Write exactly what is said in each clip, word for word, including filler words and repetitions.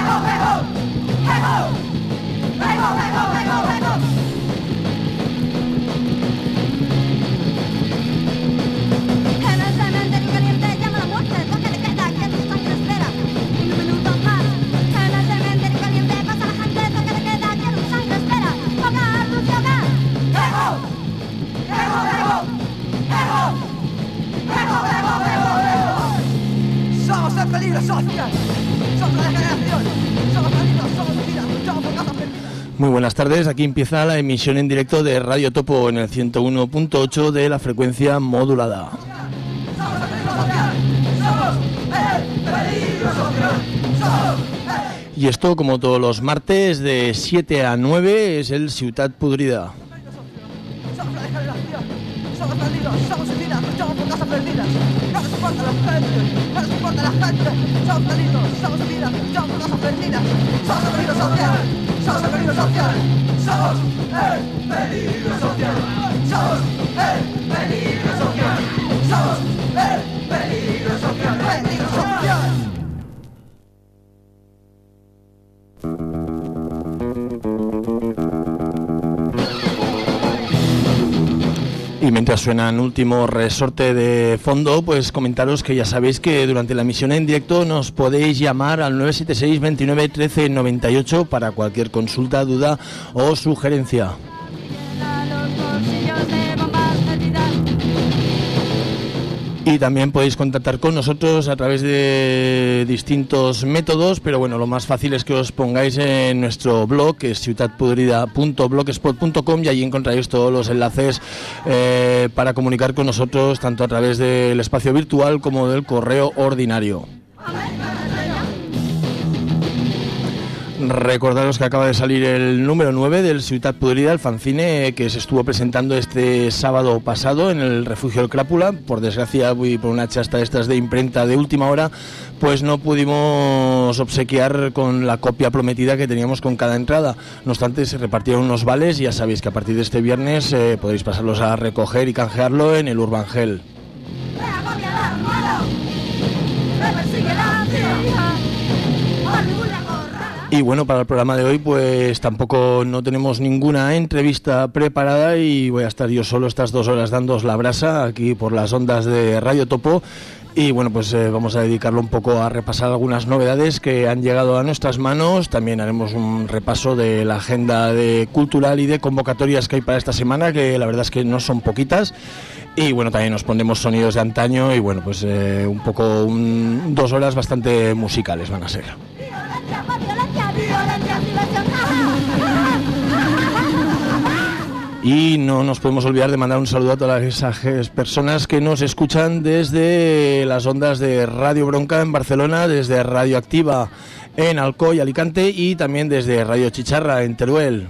Muy buenas tardes, aquí empieza la emisión en directo de Radio Topo en el ciento uno punto ocho de la frecuencia modulada. Y esto, como todos los martes, de siete a nueve, es el Ciutat Podrida. Somos perdidos, somos heridas, luchamos por casas perdidas. No nos importa la gente, no nos importa la gente. Somos perdidos, somos heridas, luchamos por casas perdidas. Somos el peligro social, somos el peligro social. Somos el peligro social. Somos el peligro social. Somos el peligro social. Peligro social. Y mientras suena un último resorte de fondo, pues comentaros que ya sabéis que durante la emisión en directo nos podéis llamar al nueve siete seis, veintinueve, trece, noventa y ocho para cualquier consulta, duda o sugerencia. Y también podéis contactar con nosotros a través de distintos métodos, pero bueno, lo más fácil es que os pongáis en nuestro blog, que es ciutat podrida punto blogspot punto com, y allí encontraréis todos los enlaces eh, para comunicar con nosotros, tanto a través del espacio virtual como del correo ordinario. Recordaros que acaba de salir el número nueve del Ciutat Podrida, el fanzine que se estuvo presentando este sábado pasado en el Refugio del Crápula. Por desgracia, y por una chasta de estas de imprenta de última hora, pues no pudimos obsequiar con la copia prometida que teníamos con cada entrada. No obstante, se repartieron unos vales y ya sabéis que a partir de este viernes eh, podéis pasarlos a recoger y canjearlo en el Urbangel. Y bueno, para el programa de hoy pues tampoco no tenemos ninguna entrevista preparada y voy a estar yo solo estas dos horas dándoos la brasa aquí por las ondas de Radio Topo. Y bueno, pues eh, vamos a dedicarlo un poco a repasar algunas novedades que han llegado a nuestras manos. También haremos un repaso de la agenda de cultural y de convocatorias que hay para esta semana, que la verdad es que no son poquitas. Y bueno, también nos pondremos sonidos de antaño y bueno, pues eh, un poco, un, dos horas bastante musicales van a ser. Y no nos podemos olvidar de mandar un saludo a todas esas personas que nos escuchan desde las ondas de Radio Bronca en Barcelona, desde Radio Activa en Alcoy, Alicante, y también desde Radio Chicharra en Teruel.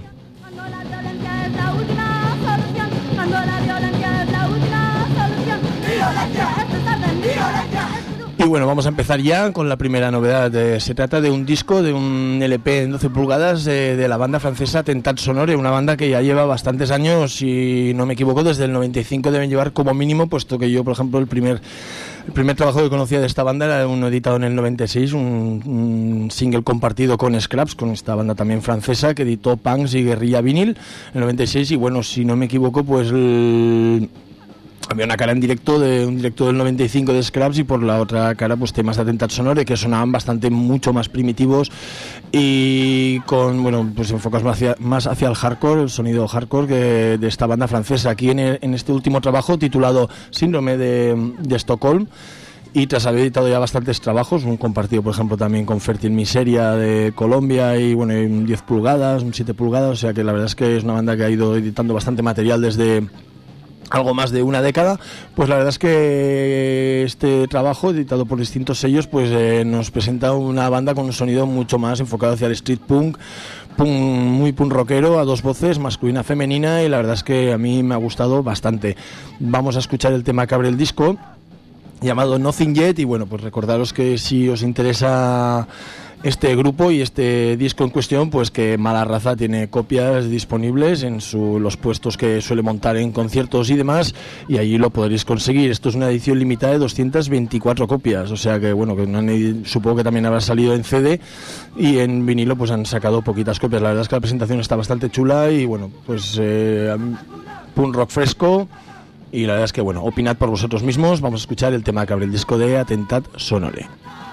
Y bueno, vamos a empezar ya con la primera novedad. Eh, se trata de un disco, de un L P en doce pulgadas eh, de la banda francesa Tentat Sonore, una banda que ya lleva bastantes años, si no me equivoco, desde el noventa y cinco deben llevar como mínimo, puesto que yo, por ejemplo, el primer el primer trabajo que conocía de esta banda era uno editado en el noventa y seis, un, un single compartido con Scraps, con esta banda también francesa, que editó Punks y Guerrilla Vinil en el noventa y seis, y bueno, si no me equivoco, pues el... había una cara en directo de un directo del noventa y cinco de Scraps y por la otra cara pues temas de Tentat Sonore que sonaban bastante mucho más primitivos y con bueno pues enfocados más hacia, más hacia el hardcore, el sonido hardcore que de esta banda francesa. Aquí en, el, en este último trabajo titulado Síndrome de, de Estocolmo, y tras haber editado ya bastantes trabajos, un compartido por ejemplo también con Fértil Miseria de Colombia y bueno, un diez pulgadas, un siete pulgadas, o sea que la verdad es que es una banda que ha ido editando bastante material desde algo más de una década, pues la verdad es que este trabajo editado por distintos sellos pues eh, nos presenta una banda con un sonido mucho más enfocado hacia el street punk, punk muy punk rockero a dos voces, masculina, femenina, y la verdad es que a mí me ha gustado bastante. Vamos a escuchar el tema que abre el disco, llamado Nothing Yet. Y bueno, pues recordaros que si os interesa este grupo y este disco en cuestión, pues que Mala Raza tiene copias disponibles en su, los puestos que suele montar en conciertos y demás, y allí lo podréis conseguir. Esto es una edición limitada de doscientas veinticuatro copias, o sea que bueno, que no han, supongo que también habrá salido en C D, y en vinilo pues han sacado poquitas copias. La verdad es que la presentación está bastante chula y bueno, pues eh, punk rock fresco, y la verdad es que bueno, opinad por vosotros mismos. Vamos a escuchar el tema que abre el disco de Attentat Sonore.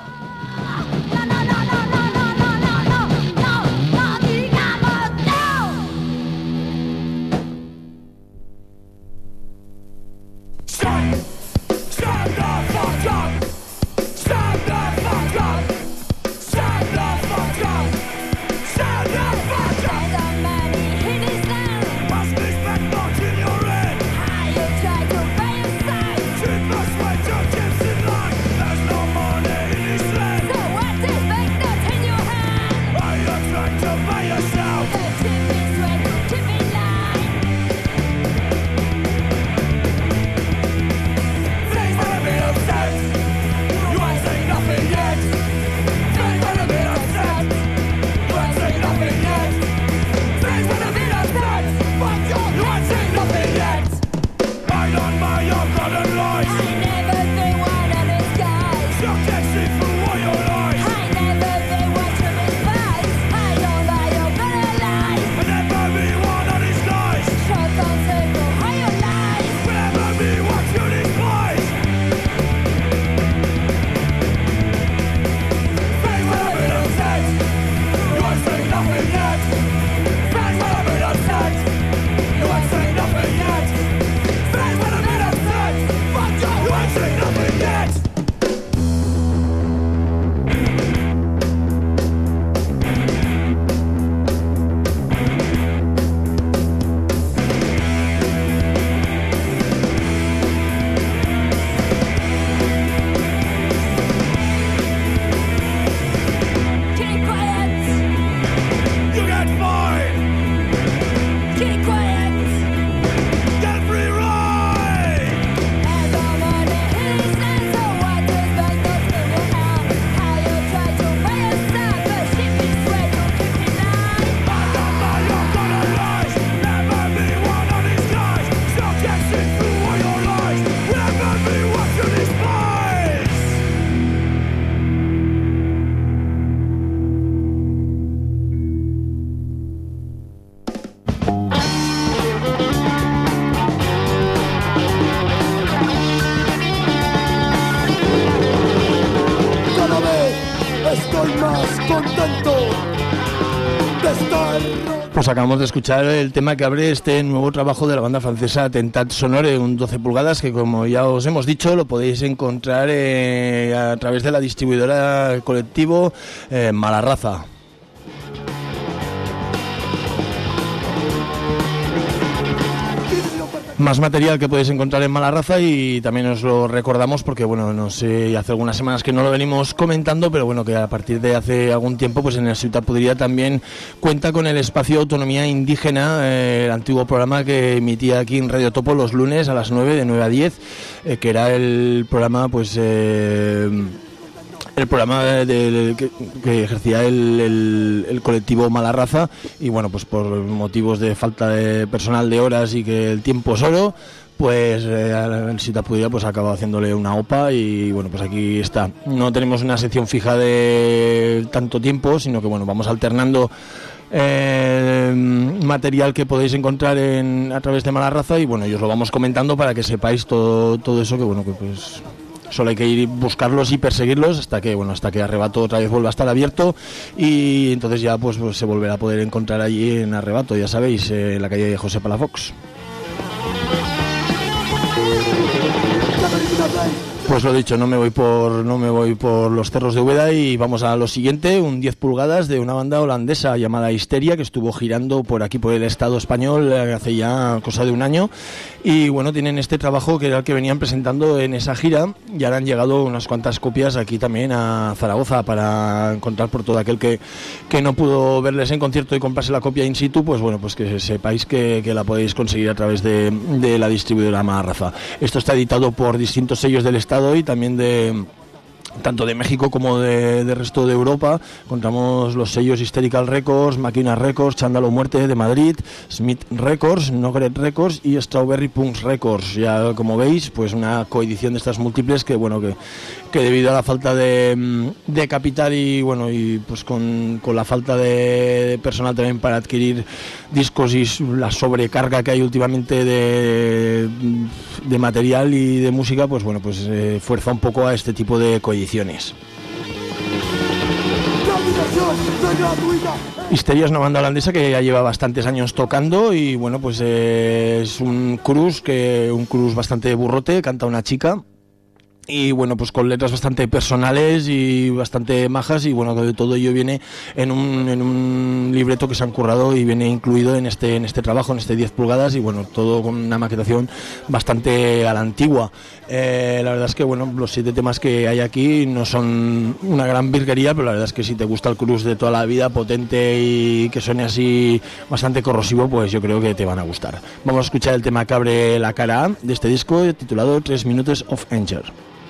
Pues acabamos de escuchar el tema que abre este nuevo trabajo de la banda francesa Attentat Sonore, un doce pulgadas que, como ya os hemos dicho, lo podéis encontrar eh, a través de la distribuidora Colectivo eh, Mala Raza. Más material que podéis encontrar en Mala Raza, y también os lo recordamos porque, bueno, no sé, hace algunas semanas que no lo venimos comentando, pero bueno, que a partir de hace algún tiempo, pues en el Ciutat Podrida también cuenta con el espacio Autonomía Indígena, eh, el antiguo programa que emitía aquí en Radio Topo los lunes a las nueve, de nueve a diez, eh, que era el programa, pues... Eh, el programa de, que, que ejercía el, el, el colectivo Mala Raza, y bueno, pues por motivos de falta de personal de horas y que el tiempo es oro, pues eh, el Ciutat Podrida pues ha acabado haciéndole una OPA, y bueno, pues aquí está. No tenemos una sección fija de tanto tiempo, sino que bueno, vamos alternando Eh, material que podéis encontrar en, a través de Mala Raza, y bueno, y os lo vamos comentando para que sepáis todo, todo eso, que bueno, que pues solo hay que ir buscarlos y perseguirlos hasta que bueno hasta que Arrebato otra vez vuelva a estar abierto, y entonces ya pues, pues se volverá a poder encontrar allí en Arrebato, ya sabéis, eh, en la calle de José Palafox. Pues lo dicho, no me voy por no me voy por los cerros de Úbeda, y vamos a lo siguiente, un diez pulgadas de una banda holandesa llamada Histeria, que estuvo girando por aquí por el Estado español hace ya cosa de un año, y bueno, tienen este trabajo que era el que venían presentando en esa gira, y ahora han llegado unas cuantas copias aquí también a Zaragoza para encontrar por todo aquel que, que no pudo verles en concierto y comprarse la copia in situ, pues bueno, pues que sepáis que, que la podéis conseguir a través de, de la distribuidora Mala Raza. Esto está editado por distintos sellos del Estado Estado y también de tanto de México como de, de resto de Europa. Encontramos los sellos Hysterical Records, Máquina Records, Chándalo Muerte de Madrid, Smith Records, Nogret Records y Strawberry Punks Records. Ya como veis, pues una coedición de estas múltiples que bueno que, que debido a la falta de, de capital y bueno y pues con, con la falta de, de personal también para adquirir discos y la sobrecarga que hay últimamente de, de material y de música, pues bueno pues eh, fuerza un poco a este tipo de coediciones. Histeria es una banda holandesa que ya lleva bastantes años tocando y bueno pues eh, es un cruz que un cruz bastante burrote, canta una chica. Y bueno, pues con letras bastante personales y bastante majas y bueno, de todo ello viene en un, en un libreto que se han currado y viene incluido en este en este trabajo, en este diez pulgadas y bueno, todo con una maquetación bastante a la antigua. Eh, la verdad es que bueno, los siete temas que hay aquí no son una gran virguería, pero la verdad es que si te gusta el cruz de toda la vida, potente y que suene así bastante corrosivo, pues yo creo que te van a gustar. Vamos a escuchar el tema que abre la cara A de este disco titulado Tres Minutes of Anger.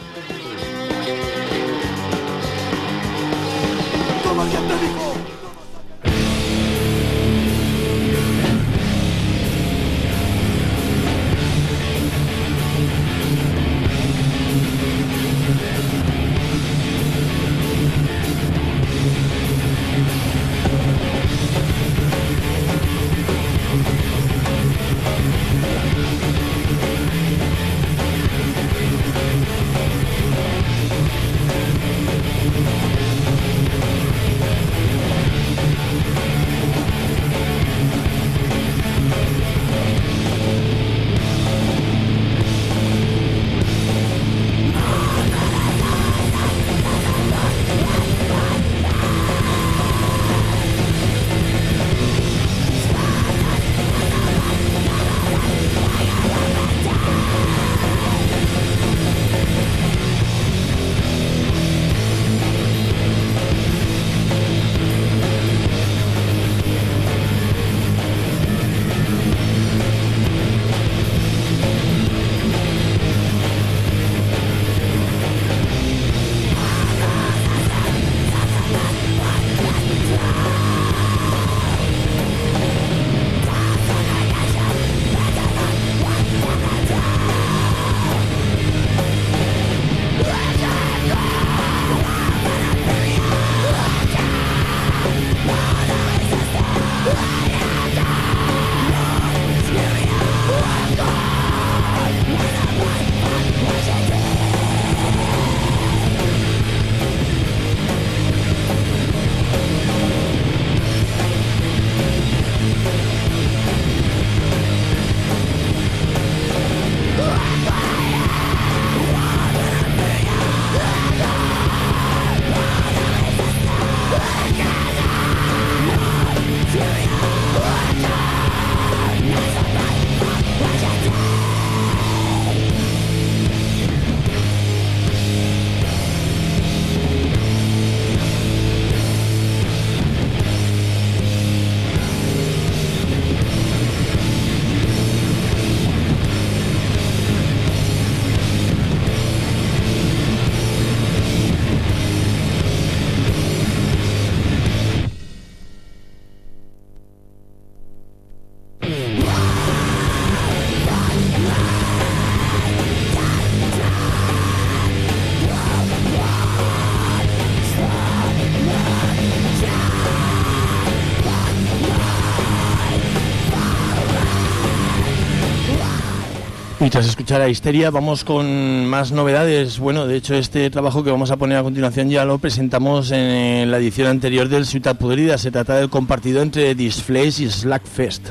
Y tras escuchar a Histeria vamos con más novedades. Bueno, de hecho este trabajo que vamos a poner a continuación ya lo presentamos en la edición anterior del Ciutat Podrida. Se trata del compartido entre Disflace y Slackfest.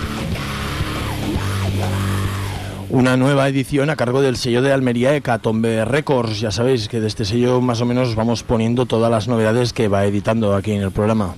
Una nueva edición a cargo del sello de Almería Hecatombe Records. Ya sabéis que de este sello más o menos vamos poniendo todas las novedades que va editando aquí en el programa.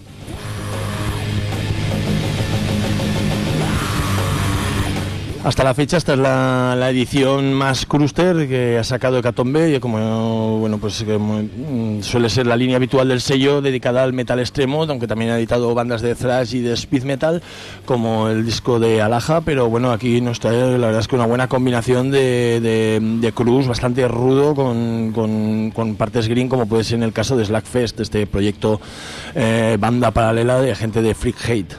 Hasta la fecha esta es la, la edición más cruster que ha sacado Hecatombe, y como bueno pues como suele ser la línea habitual del sello dedicada al metal extremo, aunque también ha editado bandas de thrash y de speed metal como el disco de Alaja, pero bueno, aquí nos trae la verdad es que una buena combinación de, de, de cruz bastante rudo con, con, con partes green, como puede ser en el caso de Slackfest, este proyecto eh, banda paralela de gente de Freak Hate.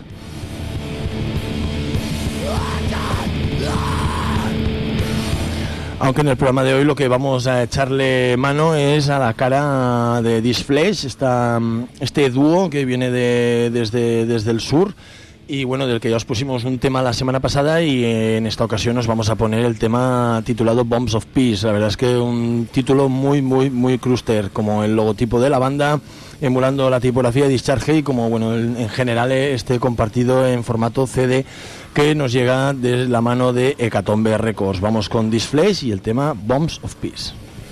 Aunque en el programa de hoy lo que vamos a echarle mano es a la cara de Disflesh, esta, este dúo que viene de, desde, desde el sur, y bueno, del que ya os pusimos un tema la semana pasada, y en esta ocasión nos vamos a poner el tema titulado Bombs of Peace. La verdad es que un título muy, muy, muy cruster, como el logotipo de la banda, emulando la tipografía de Discharge, y como bueno, en general este compartido en formato C D que nos llega de la mano de Hecatombe Records. Vamos con Disflesh y el tema Bombs of Peace.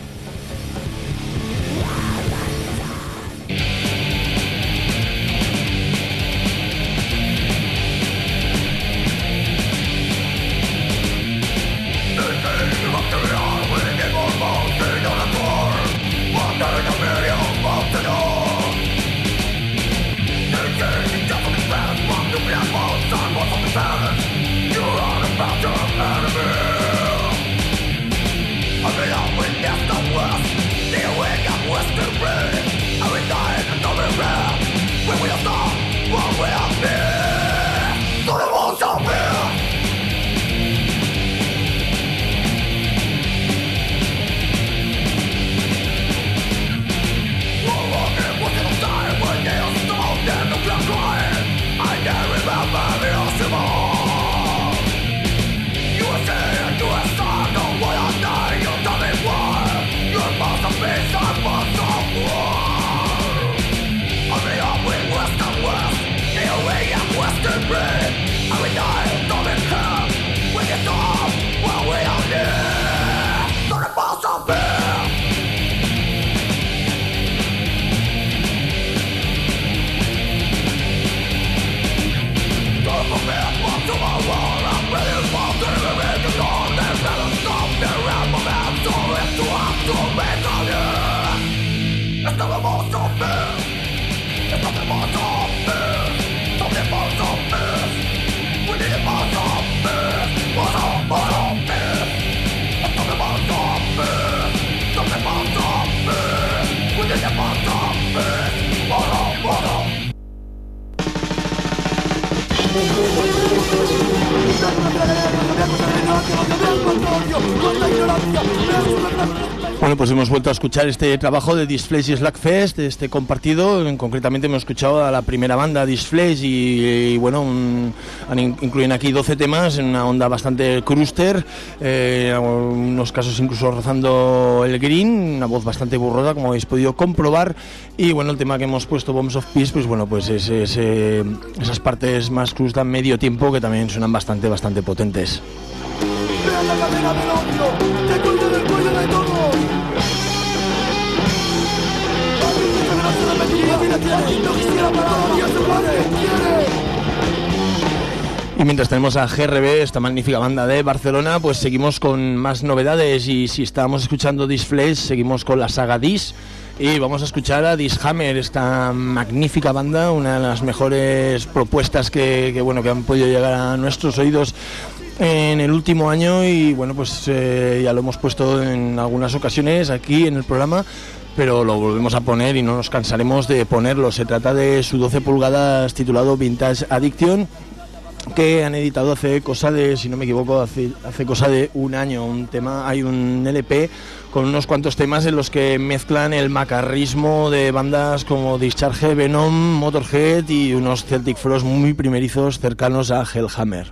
Bueno, pues hemos vuelto a escuchar este trabajo de Disflesh y Slackfest, este compartido. Concretamente hemos escuchado a la primera banda, Disflesh, y, y bueno, un, han, incluyen aquí doce temas en una onda bastante cruster, eh, en unos casos incluso rozando el green, una voz bastante burrosa, como habéis podido comprobar. Y bueno, el tema que hemos puesto, Bombs of Peace, pues bueno, pues es, es, eh, esas partes más crust a medio tiempo que también suenan bastante, bastante potentes. La cadena del odio, te cuelgo del cuello de todo. No quisiera parar, Dios tu madre, quiere. Y mientras tenemos a G R B, esta magnífica banda de Barcelona, pues seguimos con más novedades. Y si estábamos escuchando Disflesh, seguimos con la saga Dis. Y vamos a escuchar a Dishammer, esta magnífica banda, una de las mejores propuestas que, que, bueno, que han podido llegar a nuestros oídos en el último año. Y bueno, pues eh, ya lo hemos puesto en algunas ocasiones aquí en el programa, pero lo volvemos a poner y no nos cansaremos de ponerlo. Se trata de su doce pulgadas titulado Vintage Addiction, que han editado hace cosa de, si no me equivoco, hace, hace cosa de un año. Un tema, hay un L P con unos cuantos temas en los que mezclan el macarrismo de bandas como Discharge, Venom, Motorhead y unos Celtic Frost muy primerizos cercanos a Hellhammer.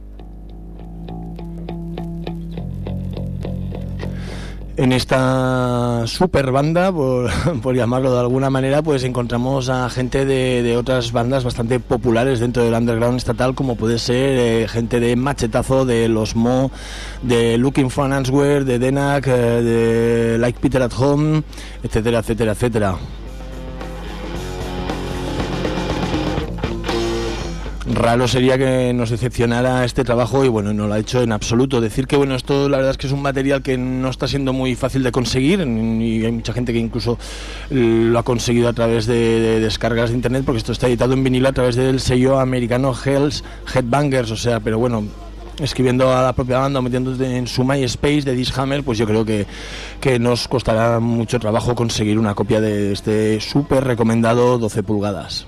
En esta super banda, por, por llamarlo de alguna manera, pues encontramos a gente de, de otras bandas bastante populares dentro del underground estatal, como puede ser eh, gente de Machetazo, de Los Mo, de Looking for an Answer, de Denak, eh, de Like Peter at Home, etcétera, etcétera, etcétera. raro sería que nos decepcionara este trabajo y bueno, no lo ha hecho en absoluto. Decir que bueno, esto la verdad es que es un material que no está siendo muy fácil de conseguir y hay mucha gente que incluso lo ha conseguido a través de, de descargas de internet, porque esto está editado en vinilo a través del sello americano Hell's Headbangers, o sea, pero bueno, escribiendo a la propia banda o metiéndose en su MySpace de Dishammer, pues yo creo que, que nos costará mucho trabajo conseguir una copia de este súper recomendado doce pulgadas.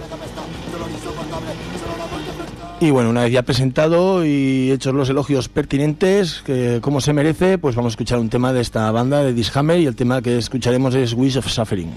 Y bueno, una vez ya presentado y hechos los elogios pertinentes, que como se merece, pues vamos a escuchar un tema de esta banda de Dishammer, y el tema que escucharemos es Wish of Suffering.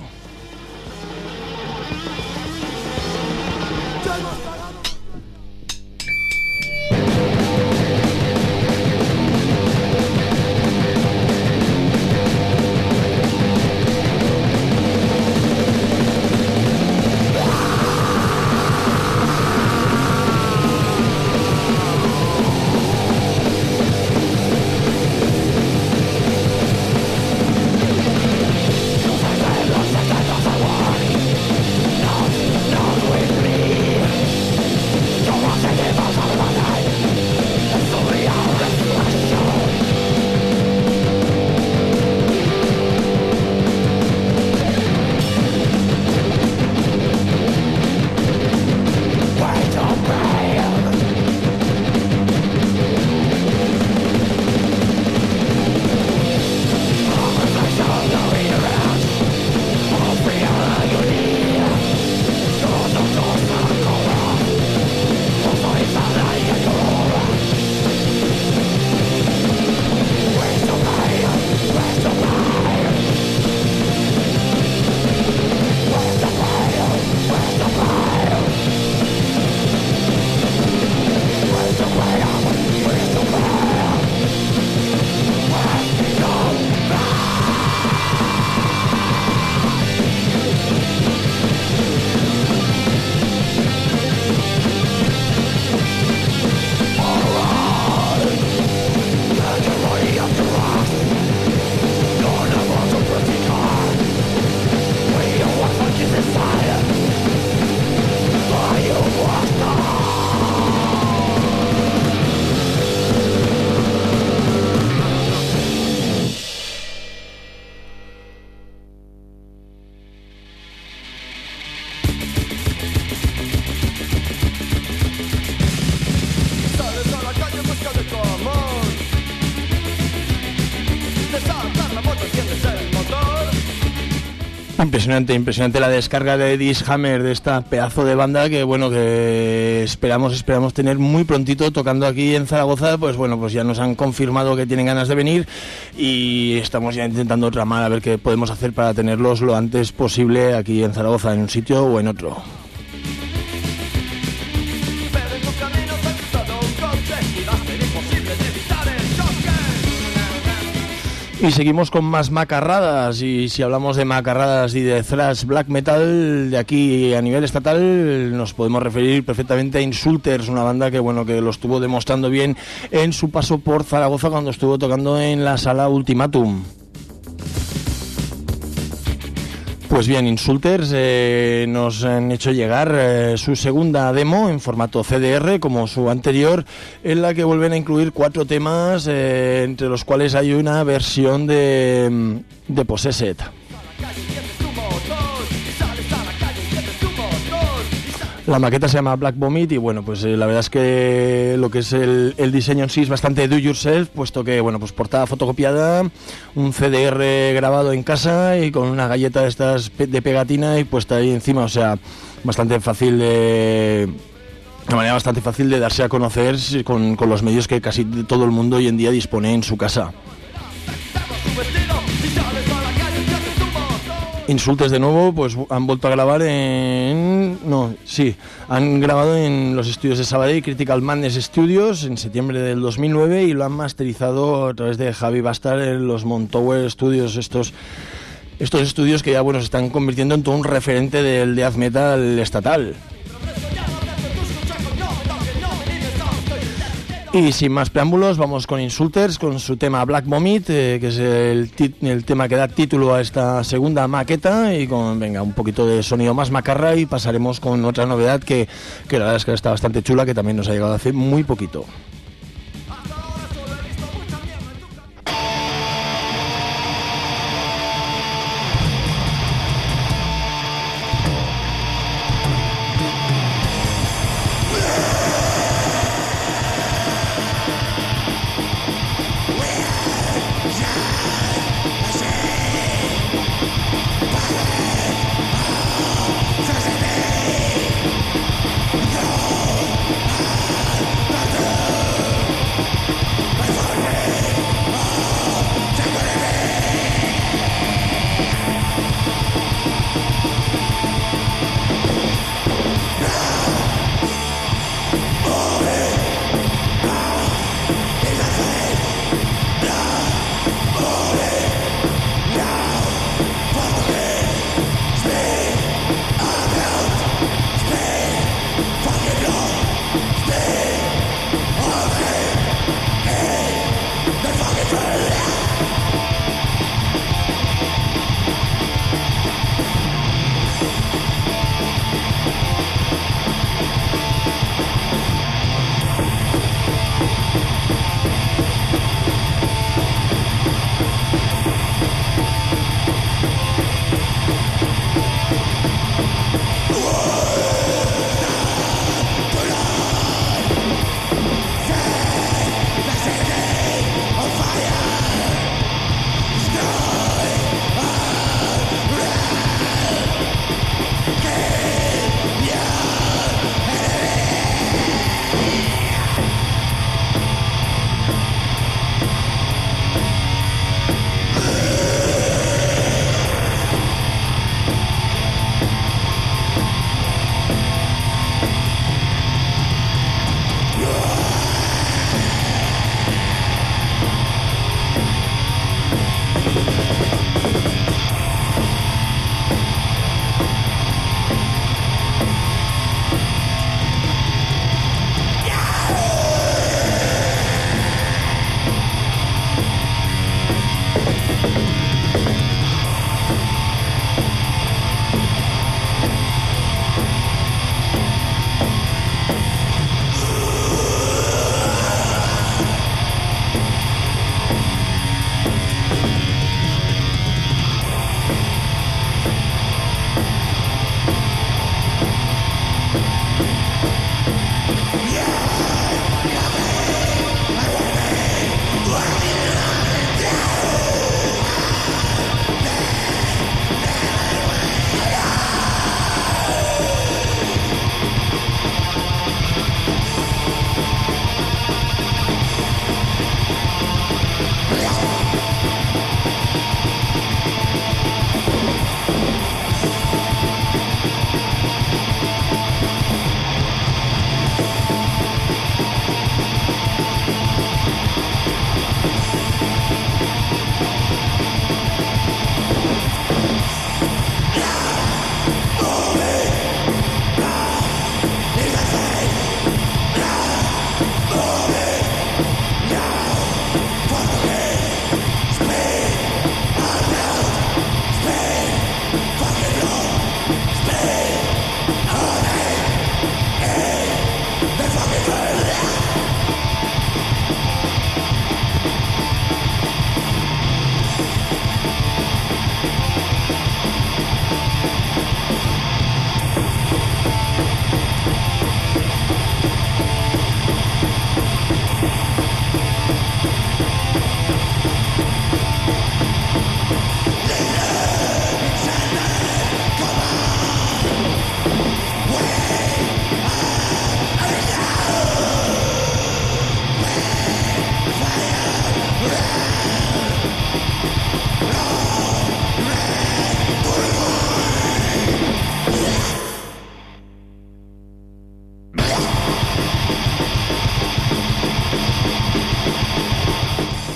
Impresionante, impresionante la descarga de Dishammer, de esta pedazo de banda que bueno, que esperamos, esperamos tener muy prontito tocando aquí en Zaragoza. Pues bueno, pues ya nos han confirmado que tienen ganas de venir y estamos ya intentando tramar a ver qué podemos hacer para tenerlos lo antes posible aquí en Zaragoza, en un sitio o en otro. Y seguimos con más macarradas, y si hablamos de macarradas y de thrash black metal de aquí a nivel estatal, nos podemos referir perfectamente a Insulters, una banda que bueno, que lo estuvo demostrando bien en su paso por Zaragoza cuando estuvo tocando en la sala Ultimatum. Pues bien, Insulters eh, nos han hecho llegar eh, su segunda demo en formato C D R, como su anterior, en la que vuelven a incluir cuatro temas, eh, entre los cuales hay una versión de, de Possessed. La maqueta se llama Black Vomit y bueno, pues eh, la verdad es que lo que es el, el diseño en sí es bastante do yourself, puesto que bueno, pues portada fotocopiada, un C D R grabado en casa y con una galleta de estas de pegatina y puesta ahí encima, o sea, bastante fácil de... de manera bastante fácil de darse a conocer con, con los medios que casi todo el mundo hoy en día dispone en su casa. Insultes de nuevo, pues han vuelto a grabar en... No, sí, han grabado en los estudios de Sabadell, Critical Madness Studios, en septiembre del dos mil nueve, y lo han masterizado a través de Javi Bastard en los Montower Studios, estos, estos estudios que ya bueno, se están convirtiendo en todo un referente del death metal estatal. Y sin más preámbulos, vamos con Insulters, con su tema Black Vomit, eh, que es el, tit- el tema que da título a esta segunda maqueta, y con, venga, un poquito de sonido más macarra, y pasaremos con otra novedad que, que la verdad es que está bastante chula, que también nos ha llegado hace muy poquito.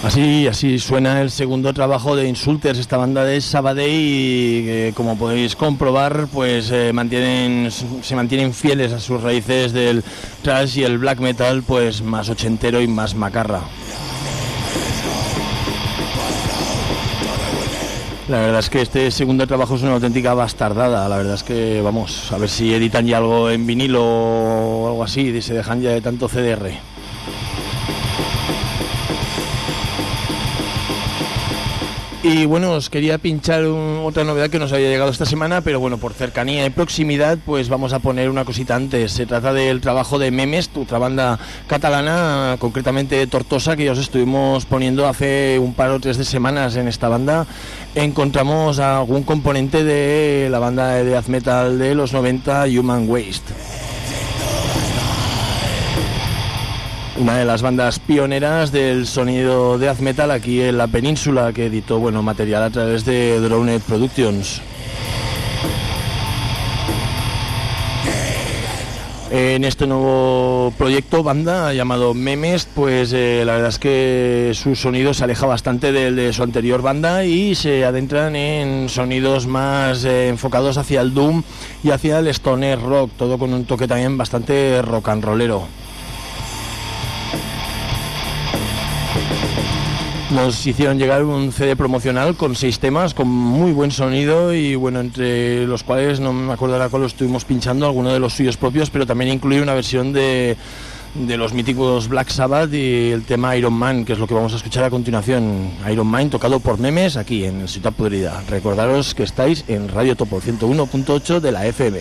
Así, así suena el segundo trabajo de Insulters, esta banda de Sabadell, y que, como podéis comprobar, pues eh, mantienen, se mantienen fieles a sus raíces del thrash y el black metal, pues más ochentero y más macarra. La verdad es que este segundo trabajo es una auténtica bastardada. La verdad es que, vamos, a ver si editan ya algo en vinilo o algo así, y se dejan ya de tanto C D R. Y bueno, os quería pinchar un, otra novedad que nos había llegado esta semana, pero bueno, por cercanía y proximidad, pues vamos a poner una cosita antes. Se trata del trabajo de Memes, otra banda catalana, concretamente Tortosa, que ya os estuvimos poniendo hace un par o tres de semanas. En esta banda encontramos algún componente de la banda de death metal de los noventa, Human Waste. Una de las bandas pioneras del sonido de death metal aquí en la península, que editó bueno material a través de Droned Productions. En este nuevo proyecto, banda llamado Memes, pues eh, la verdad es que su sonido se aleja bastante del de su anterior banda y se adentran en sonidos más eh, enfocados hacia el doom y hacia el stoner rock, todo con un toque también bastante rock and rollero. Nos hicieron llegar un C D promocional con seis temas, con muy buen sonido y bueno, entre los cuales no me acuerdo ahora cuál lo estuvimos pinchando, alguno de los suyos propios, pero también incluye una versión de, de los míticos Black Sabbath y el tema Iron Man, que es lo que vamos a escuchar a continuación. Iron Man tocado por Memes aquí en Ciutat Podrida. Recordaros que estáis en Radio Topo ciento uno punto ocho de la F M.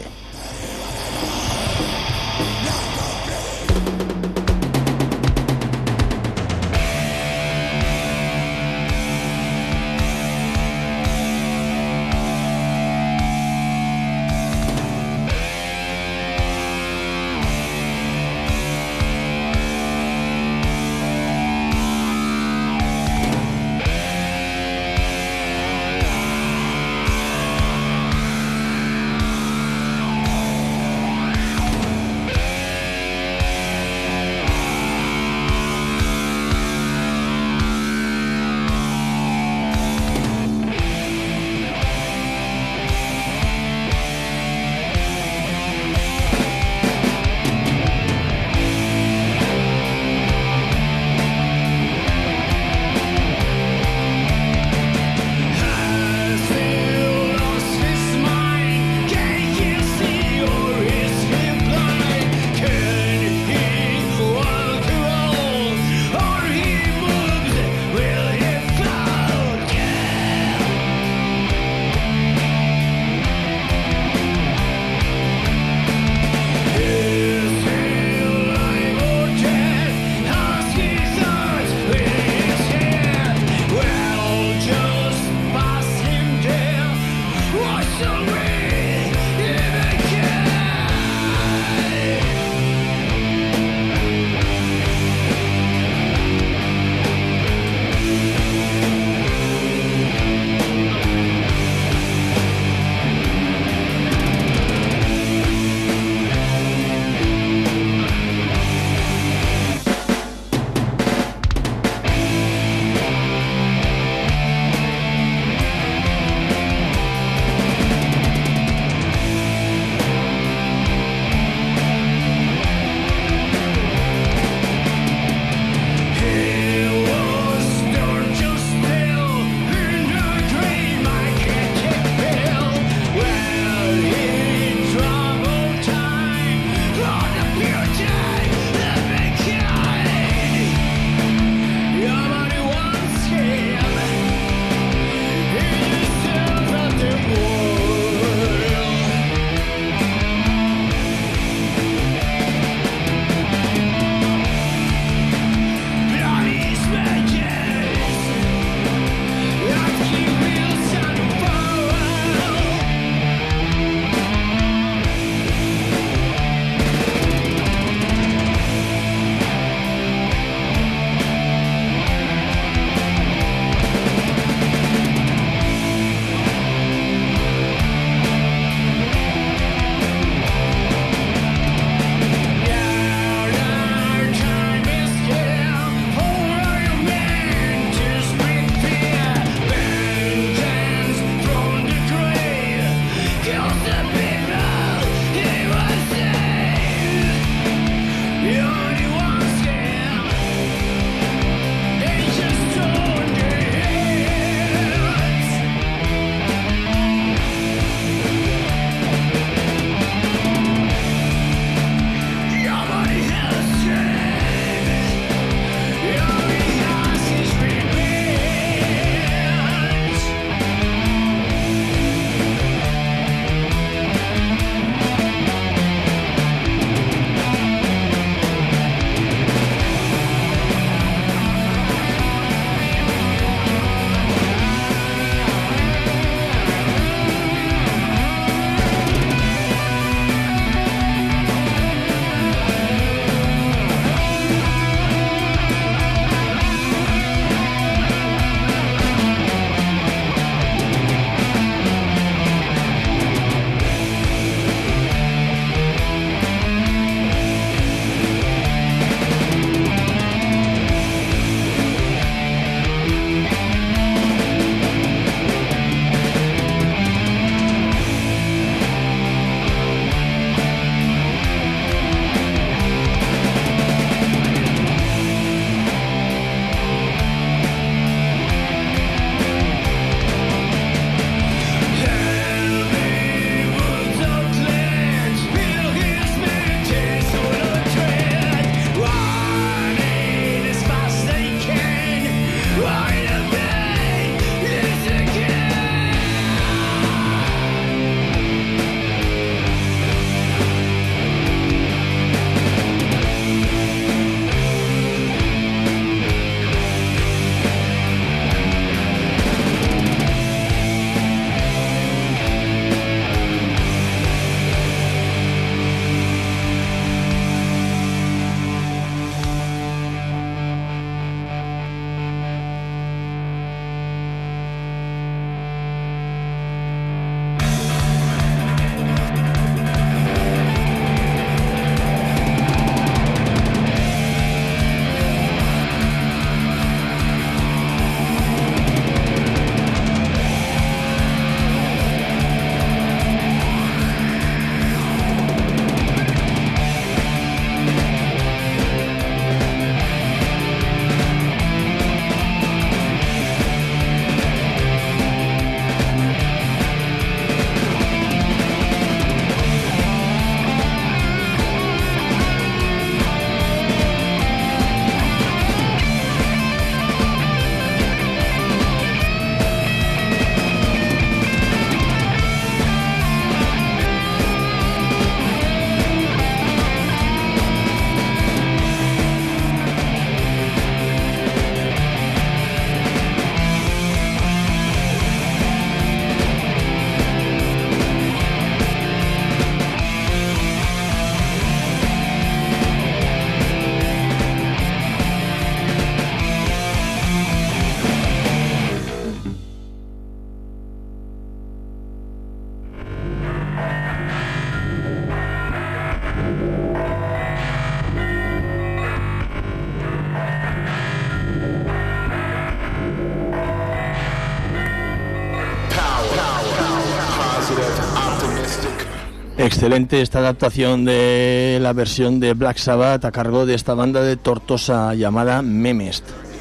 Excelente esta adaptación de la versión de Black Sabbath a cargo de esta banda de Tortosa llamada Memest.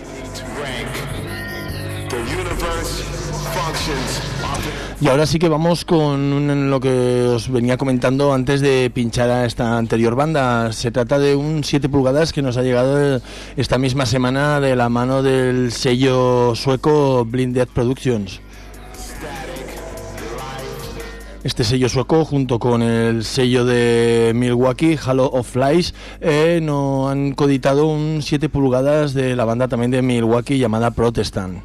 Y ahora sí que vamos con lo que os venía comentando antes de pinchar a esta anterior banda. Se trata de un siete pulgadas que nos ha llegado esta misma semana de la mano del sello sueco Blind Dead Productions. Este sello sueco, junto con el sello de Milwaukee, Halo of Flies, eh, no han coeditado un siete pulgadas de la banda también de Milwaukee llamada Protestant.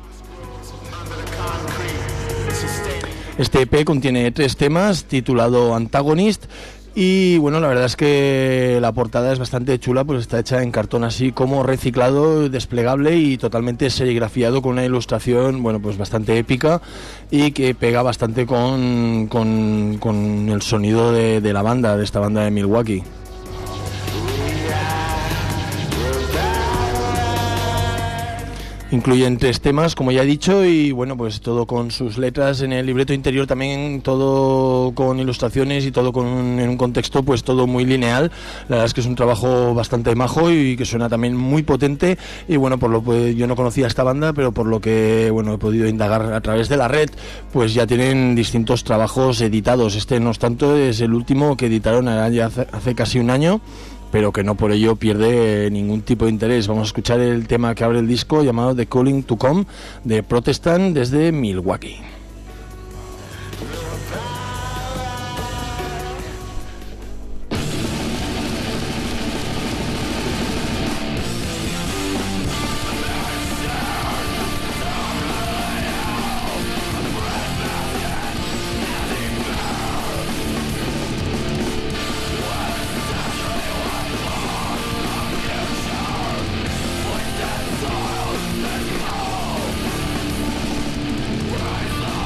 Este E P contiene tres temas, titulado Antagonist, y bueno, la verdad es que la portada es bastante chula, pues está hecha en cartón así como reciclado, desplegable y totalmente serigrafiado, con una ilustración, bueno, pues bastante épica y que pega bastante con, con, con el sonido de, de la banda, de esta banda de Milwaukee. Incluyen tres temas, como ya he dicho, y bueno, pues todo con sus letras en el libreto interior también, todo con ilustraciones y todo con un, en un contexto pues todo muy lineal. La verdad es que es un trabajo bastante majo y que suena también muy potente. Y bueno, por lo pues, yo no conocía esta banda, pero por lo que bueno he podido indagar a través de la red, pues ya tienen distintos trabajos editados. Este, no obstante, es el último que editaron ya hace, hace casi un año, pero que no por ello pierde ningún tipo de interés. Vamos a escuchar el tema que abre el disco, llamado The Calling to Come, de Protestant, desde Milwaukee. Rise up.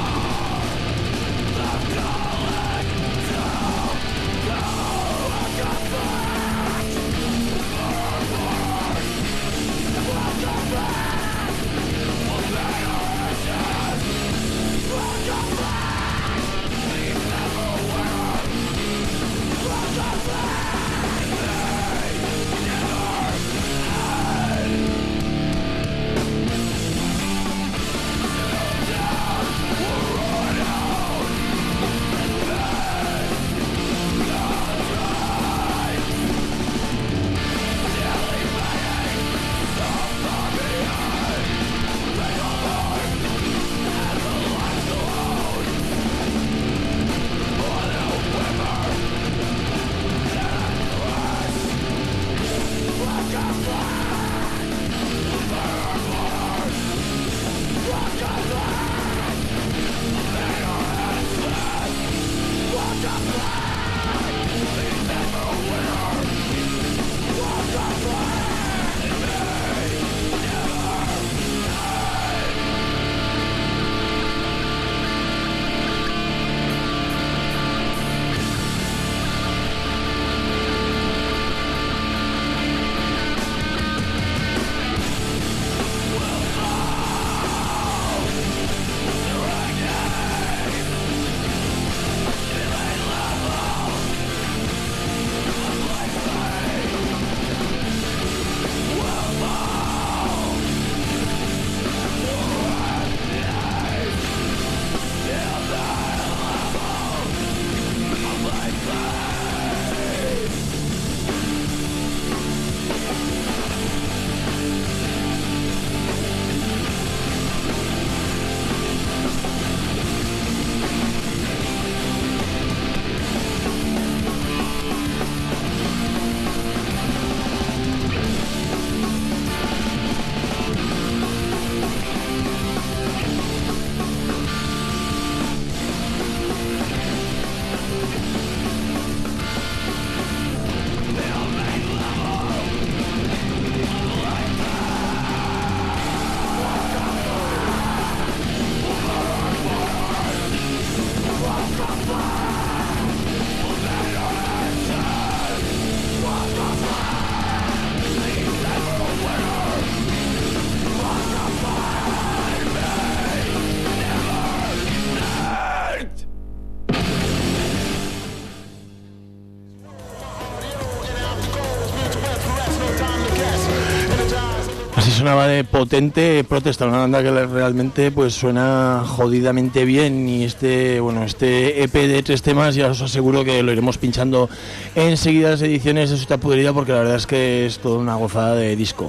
sonaba de potente Protesta, una banda que realmente pues suena jodidamente bien, y este bueno este E P de tres temas ya os aseguro que lo iremos pinchando en seguidas ediciones de Suta Puderida, porque la verdad es que es toda una gozada de disco.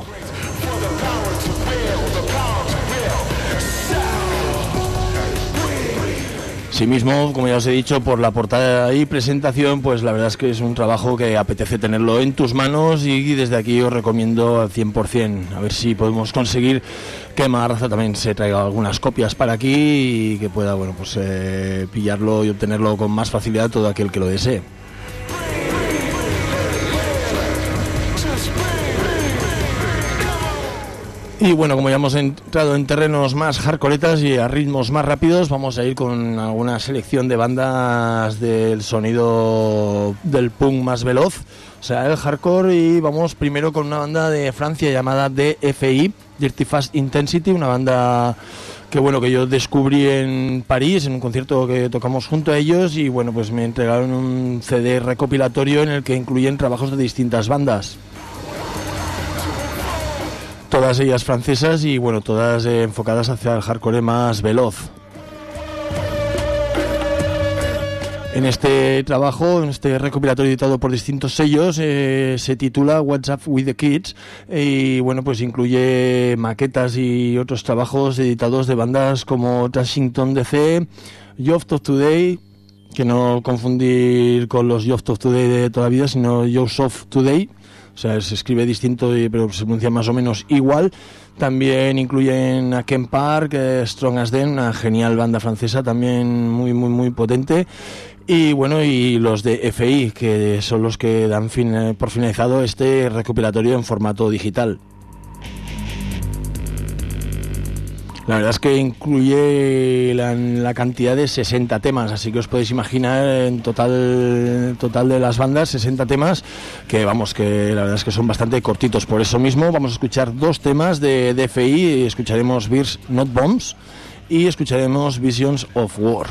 Asimismo, como ya os he dicho, por la portada y presentación, pues la verdad es que es un trabajo que apetece tenerlo en tus manos, y desde aquí os recomiendo al cien por ciento. A ver si podemos conseguir que Magarraza también se traiga algunas copias para aquí y que pueda, bueno, pues eh, pillarlo y obtenerlo con más facilidad todo aquel que lo desee. Y bueno, como ya hemos entrado en terrenos más hardcoretas y a ritmos más rápidos, vamos a ir con alguna selección de bandas del sonido del punk más veloz, o sea, el hardcore, y vamos primero con una banda de Francia llamada D F I, Dirty Fast Intensity, una banda que bueno que yo descubrí en París en un concierto que tocamos junto a ellos, y bueno, pues me entregaron un C D recopilatorio en el que incluyen trabajos de distintas bandas. Todas ellas francesas y bueno, todas eh, enfocadas hacia el hardcore más veloz. En este trabajo, en este recopilatorio editado por distintos sellos, eh, se titula What's Up With The Kids, y bueno, pues incluye maquetas y otros trabajos editados de bandas como Trashington D C, Youth of Today, que no confundir con los Youth of Today de toda la vida, sino Youth of Today. O sea, se escribe distinto, pero se pronuncia más o menos igual. También incluyen a Ken Park, eh, Strong As Them, una genial banda francesa, también muy, muy, muy potente. Y bueno, y los de F I, que son los que dan fin, por finalizado este recopilatorio en formato digital. La verdad es que incluye la, la cantidad de sesenta temas, así que os podéis imaginar en total, total de las bandas, sesenta temas, que vamos, que la verdad es que son bastante cortitos. Por eso mismo vamos a escuchar dos temas de D F I, escucharemos Beers Not Bombs y escucharemos Visions of War.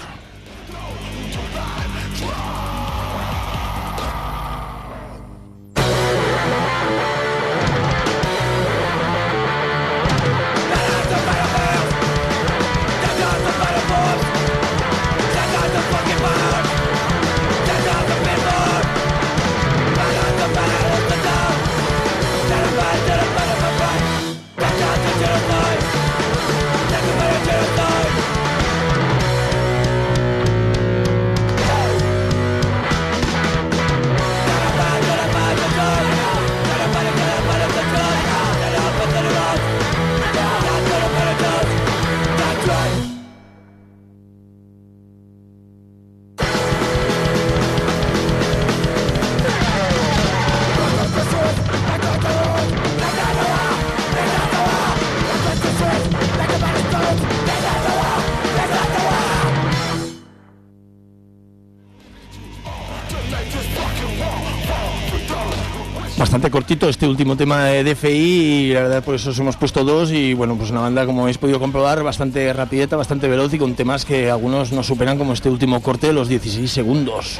Bastante cortito este último tema de D F I, y la verdad por eso os hemos puesto dos, y bueno, pues una banda, como habéis podido comprobar, bastante rapideta, bastante veloz y con temas que algunos nos superan, como este último corte de los dieciséis segundos.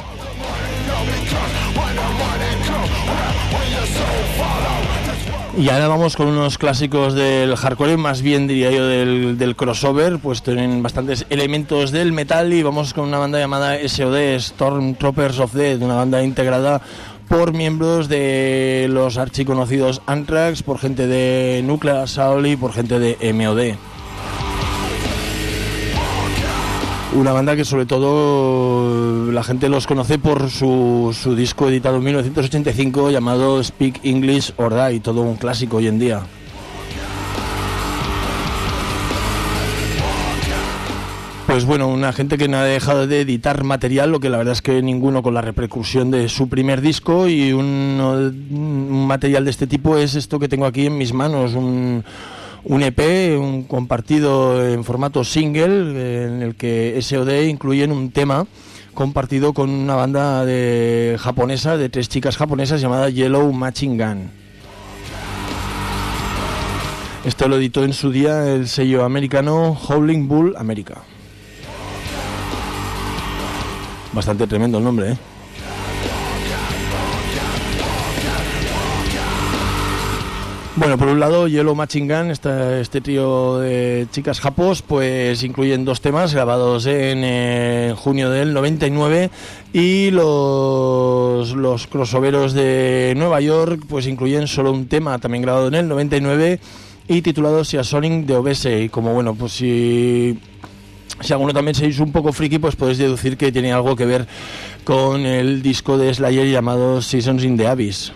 Y ahora vamos con unos clásicos del hardcore, más bien diría yo del, del crossover, pues tienen bastantes elementos del metal, y vamos con una banda llamada S O D, Stormtroopers of Death, una banda integrada por miembros de los archiconocidos Anthrax, por gente de Nuclear Assault y por gente de M O D. Una banda que sobre todo la gente los conoce por su, su disco editado en mil novecientos ochenta y cinco llamado Speak English or Die, todo un clásico hoy en día. Pues bueno, una gente que no ha dejado de editar material, lo que la verdad es que ninguno con la repercusión de su primer disco, y un, un material de este tipo es esto que tengo aquí en mis manos, un, un E P, un compartido en formato single, en el que S O D incluyen un tema compartido con una banda de japonesa, de tres chicas japonesas, llamada Yellow Machine Gun. Esto lo editó en su día el sello americano Howling Bull America. Bastante tremendo el nombre, ¿eh? Bueno, por un lado, Yellow Machine Gun, esta, este trío de chicas japos, pues incluyen dos temas grabados en eh, junio del noventa y nueve, y los, los crossoveros de Nueva York pues incluyen solo un tema también grabado en el noventa y nueve y titulado Seasonic de Obese. Y como bueno, pues si... Si alguno también seáis un poco friki, pues podéis deducir que tiene algo que ver con el disco de Slayer llamado Seasons in the Abyss.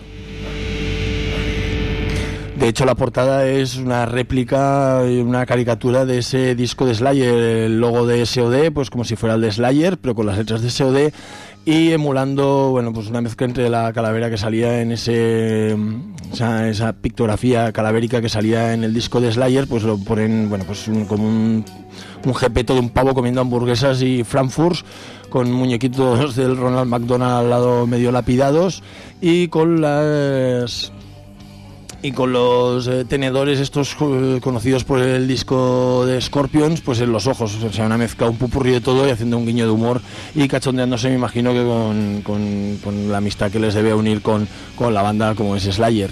De hecho, la portada es una réplica, una caricatura de ese disco de Slayer, el logo de S O D, pues como si fuera el de Slayer, pero con las letras de S O D, y emulando, bueno, pues una mezcla entre la calavera que salía en ese, esa, esa pictografía calavérica que salía en el disco de Slayer, pues lo ponen, bueno, pues un, como un, un jepeto de un pavo comiendo hamburguesas y frankfurts, con muñequitos del Ronald McDonald al lado medio lapidados, y con las... y con los eh, tenedores estos eh, conocidos por el disco de Scorpions, pues en los ojos, o sea, una mezcla, un pupurrí de todo, y haciendo un guiño de humor y cachondeándose, me imagino que con, con, con la amistad que les debe unir con, con la banda como es Slayer.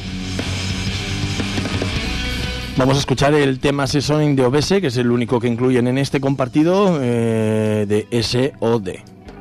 Vamos a escuchar el tema Seasonic de Obese, que es el único que incluyen en este compartido eh, de S O D.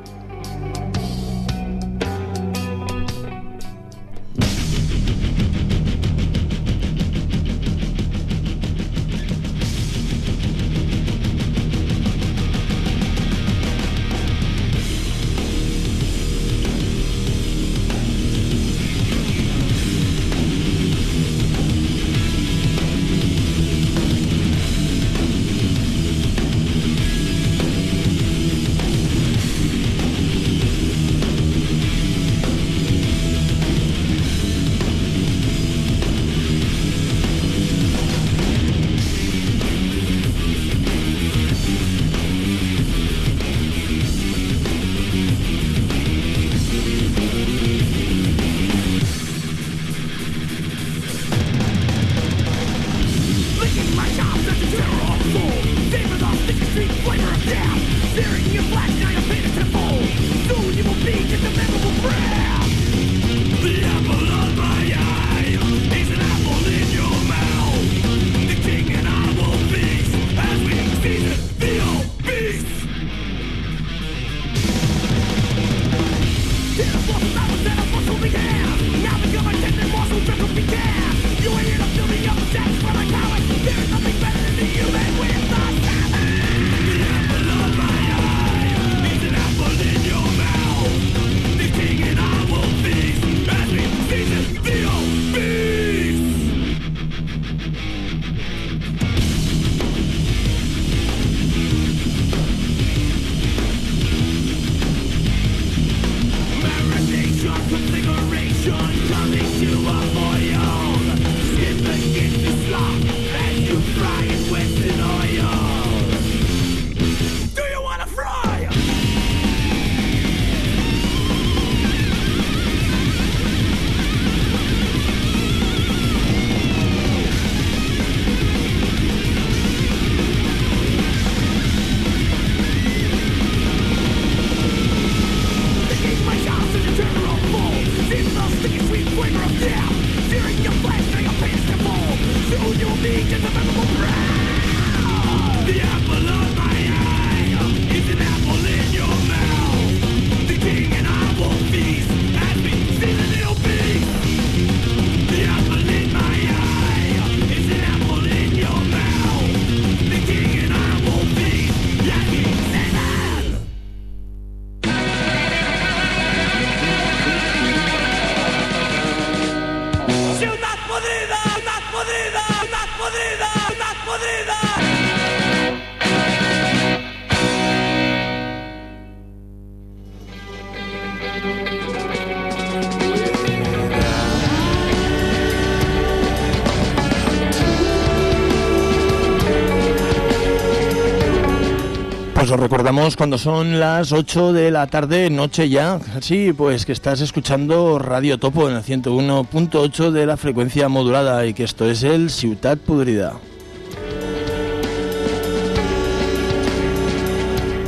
Pues os recordamos cuando son las ocho de la tarde, noche ya, sí, pues que estás escuchando Radio Topo en el ciento uno punto ocho de la frecuencia modulada y que esto es el Ciutat Podrida.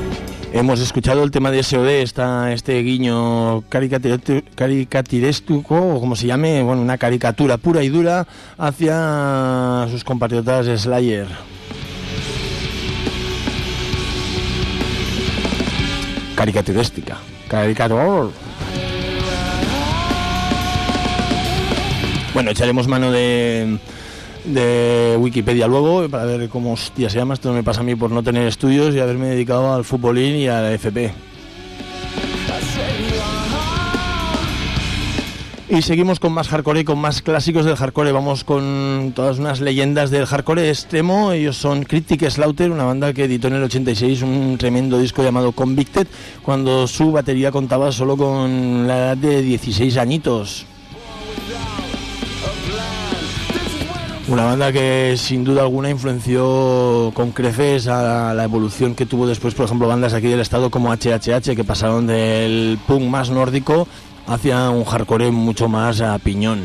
Hemos escuchado el tema de S O D, esta, este guiño caricaturesco, o como se llame, bueno, una caricatura pura y dura hacia sus compatriotas Slayer. Caricaturística, caricatur. Bueno, echaremos mano de... de Wikipedia luego para ver cómo hostia se llama. Esto me pasa a mí por no tener estudios y haberme dedicado al futbolín y a la F P. Y seguimos con más hardcore y con más clásicos del hardcore. Vamos con todas unas leyendas del hardcore extremo. Ellos son Critic Slaughter, una banda que editó en el ochenta y seis un tremendo disco llamado Convicted, cuando su batería contaba solo con la edad de dieciséis añitos. Una banda que sin duda alguna influenció con creces a la evolución que tuvo después, por ejemplo, bandas aquí del estado como H H H, que pasaron del punk más nórdico hacia un hardcore mucho más a piñón.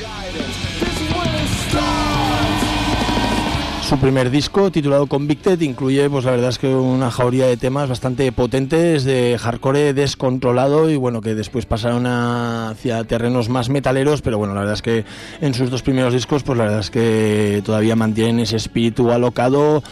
Su primer disco, titulado Convicted, incluye, pues la verdad es que una jauría de temas bastante potentes de hardcore descontrolado y bueno, que después pasaron a, hacia terrenos más metaleros, pero bueno, la verdad es que en sus dos primeros discos, pues la verdad es que todavía mantienen ese espíritu alocado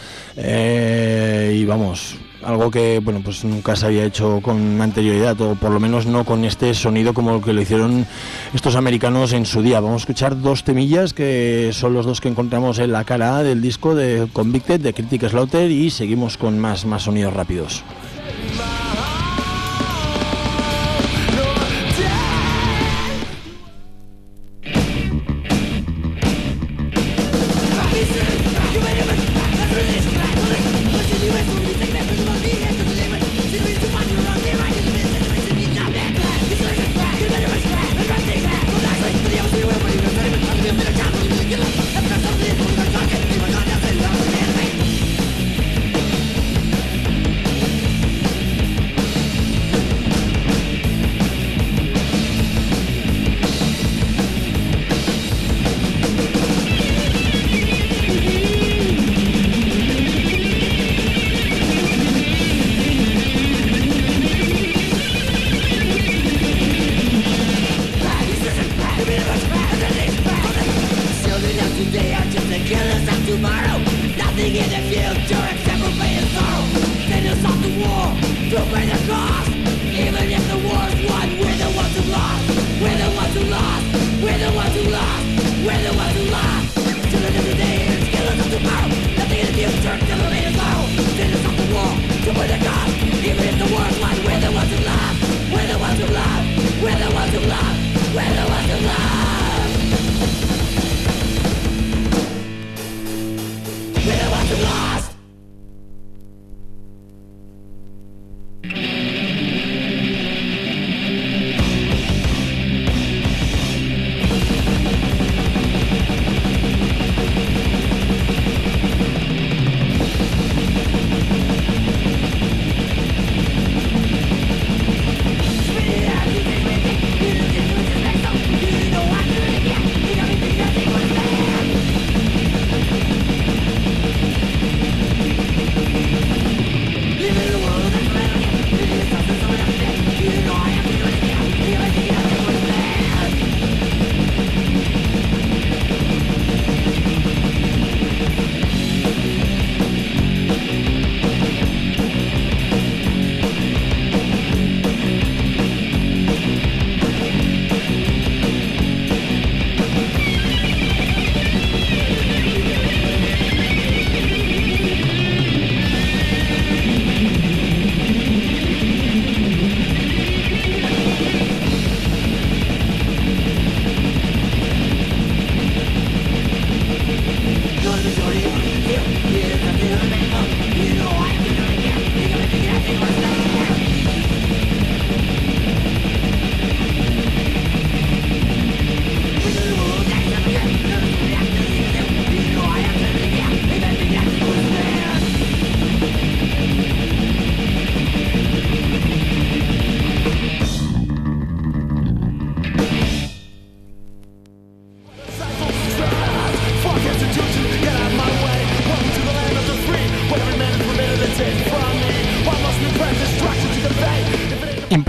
eh, y vamos, algo que bueno, pues nunca se había hecho con anterioridad, o por lo menos no con este sonido como el que lo hicieron estos americanos en su día. Vamos a escuchar dos temillas que son los dos que encontramos en la cara A del disco de Convicted, de Critic Slaughter, y seguimos con más, más sonidos rápidos. You know I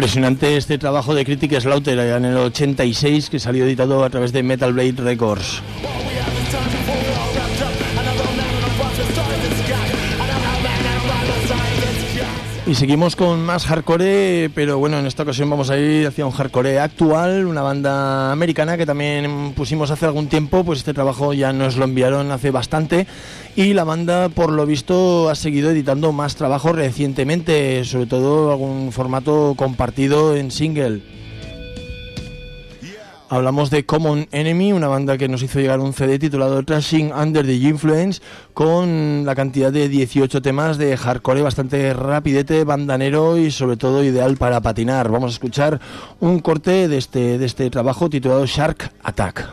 Impresionante este trabajo de Critic Slaughter en el ochenta y seis, que salió editado a través de Metal Blade Records. Y seguimos con más hardcore, pero bueno, en esta ocasión vamos a ir hacia un hardcore actual, una banda americana que también pusimos hace algún tiempo, pues este trabajo ya nos lo enviaron hace bastante y la banda por lo visto ha seguido editando más trabajo recientemente, sobre todo algún formato compartido en single. Hablamos de Common Enemy, una banda que nos hizo llegar un C D titulado Trashing Under the Influence, con la cantidad de dieciocho temas de hardcore bastante rapidete, bandanero y sobre todo ideal para patinar. Vamos a escuchar un corte de este, de este trabajo titulado Shark Attack.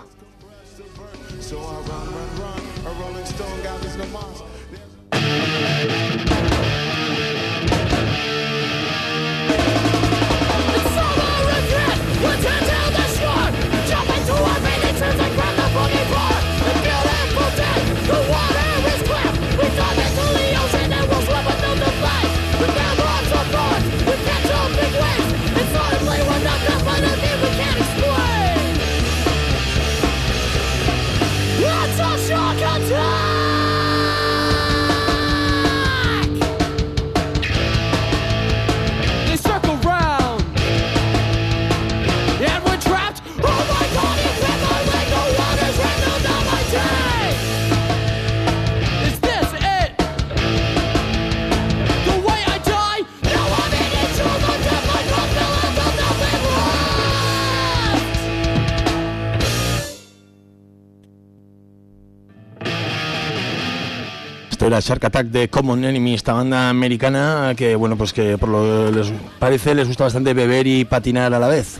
Era Shark Attack de Common Enemy, esta banda americana que bueno, pues que por lo que les parece les gusta bastante beber y patinar a la vez.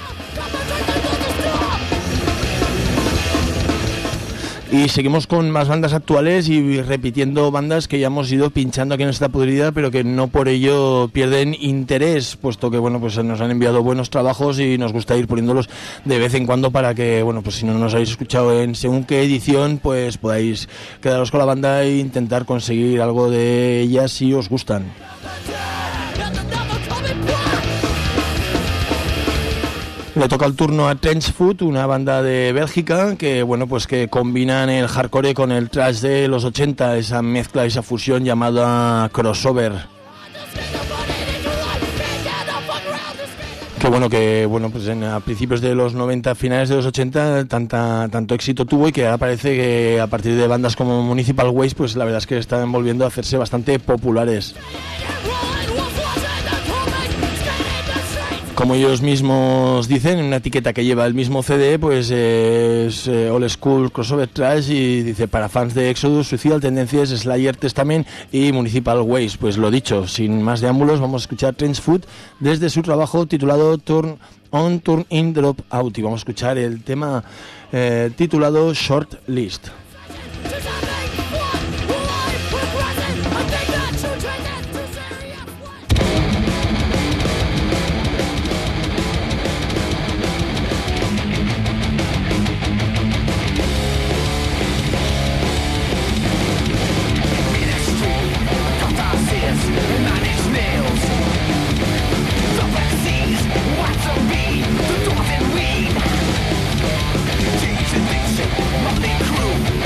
Y seguimos con más bandas actuales y repitiendo bandas que ya hemos ido pinchando aquí en esta podrida, pero que no por ello pierden interés, puesto que bueno, pues nos han enviado buenos trabajos y nos gusta ir poniéndolos de vez en cuando para que, bueno, pues si no nos habéis escuchado en según qué edición, pues podáis quedaros con la banda e intentar conseguir algo de ellas si os gustan. Le toca el turno a Trenchfoot, una banda de Bélgica que bueno, pues que combinan el hardcore con el thrash de los ochenta, esa mezcla, esa fusión llamada crossover. Que bueno, que bueno, pues en, a principios de los noventa, finales de los ochenta, tanta, tanto éxito tuvo y que ahora parece que a partir de bandas como Municipal Waste, pues la verdad es que están volviendo a hacerse bastante populares. Como ellos mismos dicen, en una etiqueta que lleva el mismo C D, pues eh, es eh, Old School Crossover Trash y dice para fans de Exodus, Suicidal Tendencies, Slayer Testament y Municipal Waste. Pues lo dicho, sin más deámbulos, vamos a escuchar Trenchfoot desde su trabajo titulado Turn On, Turn In, Drop Out y vamos a escuchar el tema eh, titulado Short List. Crew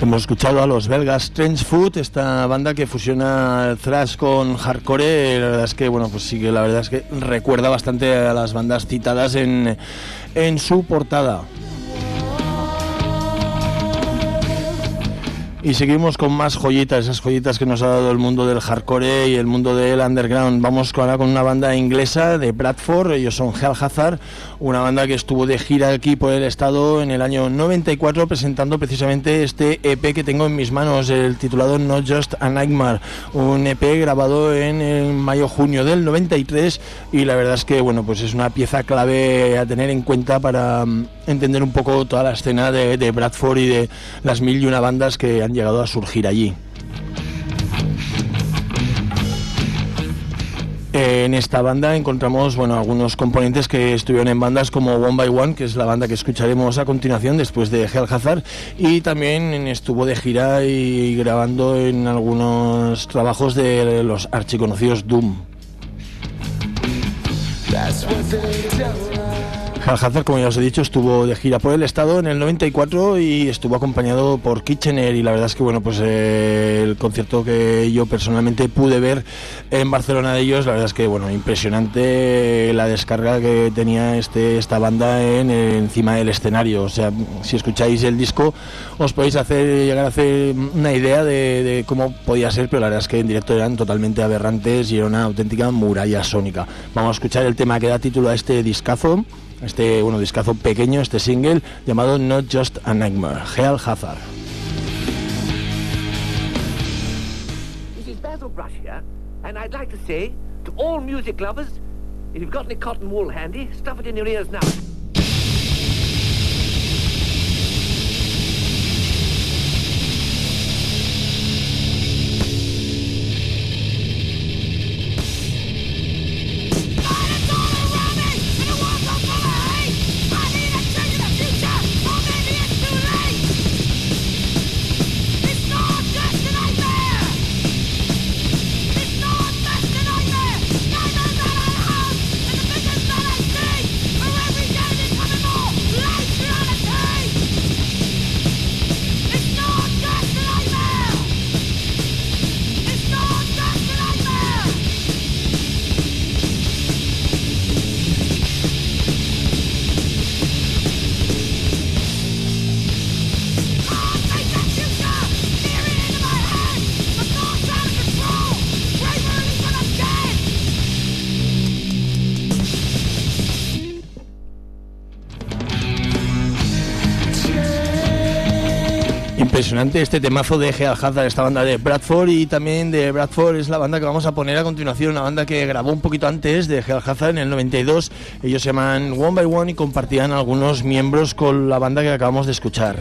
Hemos escuchado a los belgas Strange Food, esta banda que fusiona el thrash con hardcore. La verdad es que, bueno, pues sí que la verdad es que recuerda bastante a las bandas citadas en, en su portada. Y seguimos con más joyitas, esas joyitas que nos ha dado el mundo del hardcore y el mundo del underground. Vamos ahora con una banda inglesa de Bradford, ellos son Hell Hazard, una banda que estuvo de gira aquí por el estado en el año noventa y cuatro presentando precisamente este E P que tengo en mis manos, el titulado Not Just a Nightmare, un E P grabado en, en mayo-junio del noventa y tres, y la verdad es que, bueno, pues es una pieza clave a tener en cuenta para um, entender un poco toda la escena de, de Bradford y de las mil y una bandas que han llegado a surgir allí. En esta banda encontramos, bueno, algunos componentes que estuvieron en bandas como One by One, que es la banda que escucharemos a continuación después de Hell Hazard, y también estuvo de gira y grabando en algunos trabajos de los archiconocidos Doom. Hell Hazard, como ya os he dicho, estuvo de gira por el estado en el noventa y cuatro y estuvo acompañado por Kitchener, y la verdad es que, bueno, pues eh, el concierto que yo personalmente pude ver en Barcelona de ellos, la verdad es que, bueno, impresionante la descarga que tenía este esta banda en, en encima del escenario. O sea, si escucháis el disco os podéis hacer llegar a hacer una idea de, de cómo podía ser, pero la verdad es que en directo eran totalmente aberrantes y era una auténtica muralla sónica. Vamos a escuchar el tema que da título a este discazo. Este, bueno, discazo pequeño, este single llamado Not Just a Nightmare, Hell Hazard. This is Basil Brush here, and I'd like to say to all music lovers, if you've got any cotton wool handy, stuff it in your ears now. Impresionante este temazo de Hell Hazard, esta banda de Bradford, y también de Bradford es la banda que vamos a poner a continuación, una banda que grabó un poquito antes de Hell Hazard en el noventa y dos. Ellos se llaman One by One y compartían algunos miembros con la banda que acabamos de escuchar.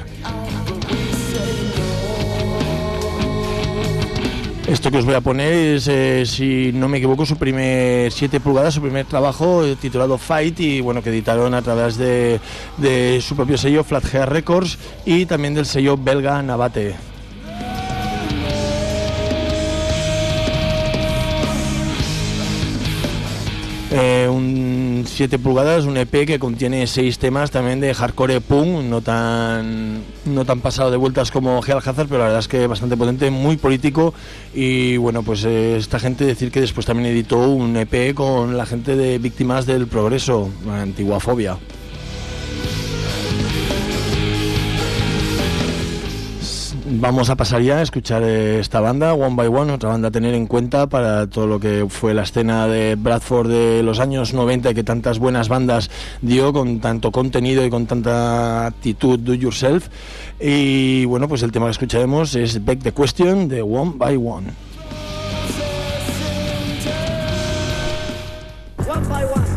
Esto que os voy a poner es, eh, si no me equivoco, su primer siete pulgadas, su primer trabajo eh, titulado Fight, y bueno, que editaron a través de, de su propio sello Flathead Records y también del sello belga Navate. Eh, un siete pulgadas, un E P que contiene seis temas también de hardcore punk, no tan no tan pasado de vueltas como Hell Hazard, pero la verdad es que bastante potente, muy político. Y bueno, pues eh, esta gente, decir que después también editó un E P con la gente de Víctimas del Progreso, Antiguafobia. Vamos a pasar ya a escuchar esta banda, One by One, otra banda a tener en cuenta para todo lo que fue la escena de Bradford de los años noventa, que tantas buenas bandas dio, con tanto contenido y con tanta actitud do yourself. Y bueno, pues el tema que escucharemos es Back the Question de One by One. One by one.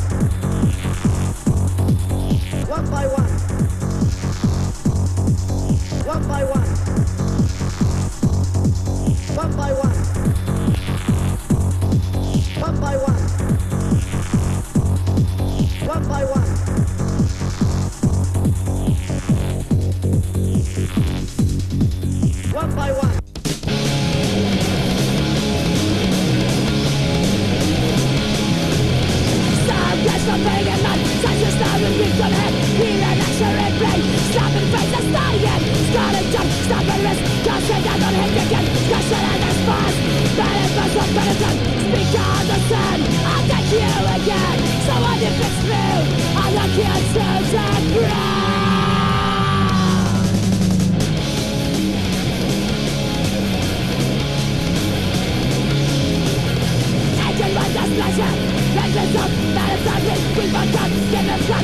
One by one. One by one. One by one. One by one. One by one. One by one. Some guess for pain and blood, such a star and beat on head. Heal an action and play, slap and face, a study and scarlet jump, stop and rest.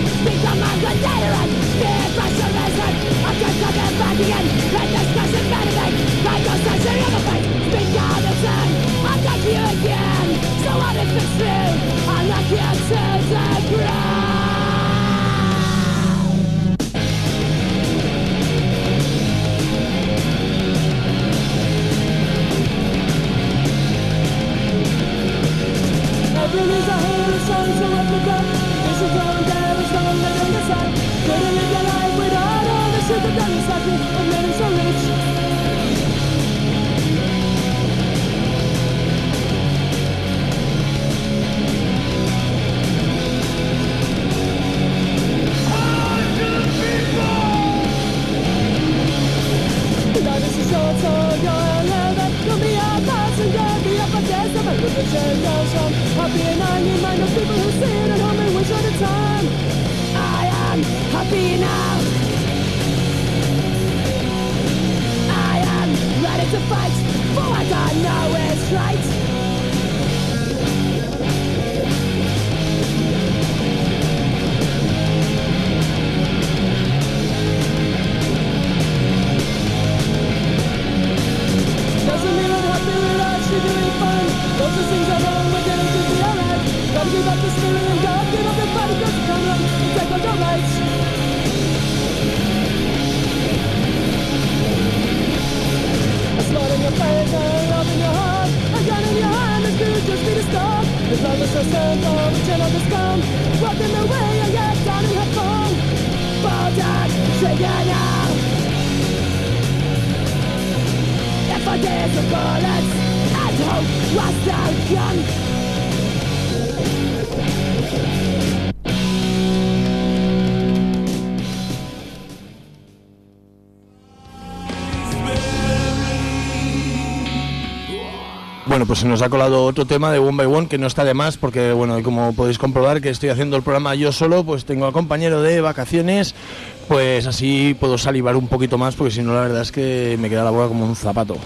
Bueno, pues se nos ha colado otro tema de One by One que no está de más porque, bueno, como podéis comprobar que estoy haciendo el programa yo solo, pues tengo a compañero de vacaciones, pues así puedo salivar un poquito más porque si no la verdad es que me queda la boca como un zapato.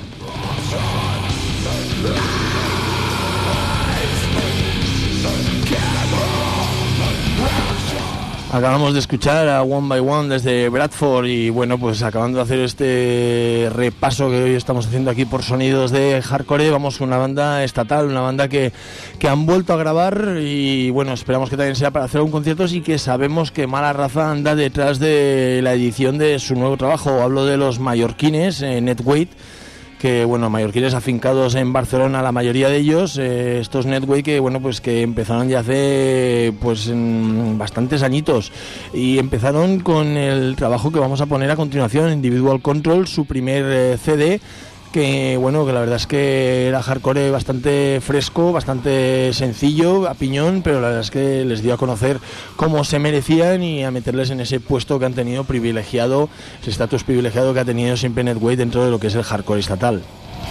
Acabamos de escuchar a One by One desde Bradford y bueno, pues acabando de hacer este repaso que hoy estamos haciendo aquí por sonidos de hardcore, vamos con una banda estatal, una banda que, que han vuelto a grabar y bueno, esperamos que también sea para hacer un concierto y que sabemos que Mala Raza anda detrás de la edición de su nuevo trabajo. Hablo de los mallorquines, eh, Netweight, que bueno, mallorquines afincados en Barcelona, la mayoría de ellos, eh, estos Netweight que bueno, pues que empezaron ya hace pues en bastantes añitos y empezaron con el trabajo que vamos a poner a continuación, Individual Control, su primer eh, C D, que bueno, que la verdad es que era hardcore bastante fresco, bastante sencillo, a piñón, pero la verdad es que les dio a conocer cómo se merecían y a meterles en ese puesto que han tenido privilegiado, ese estatus privilegiado que ha tenido siempre Netweight dentro de lo que es el hardcore estatal.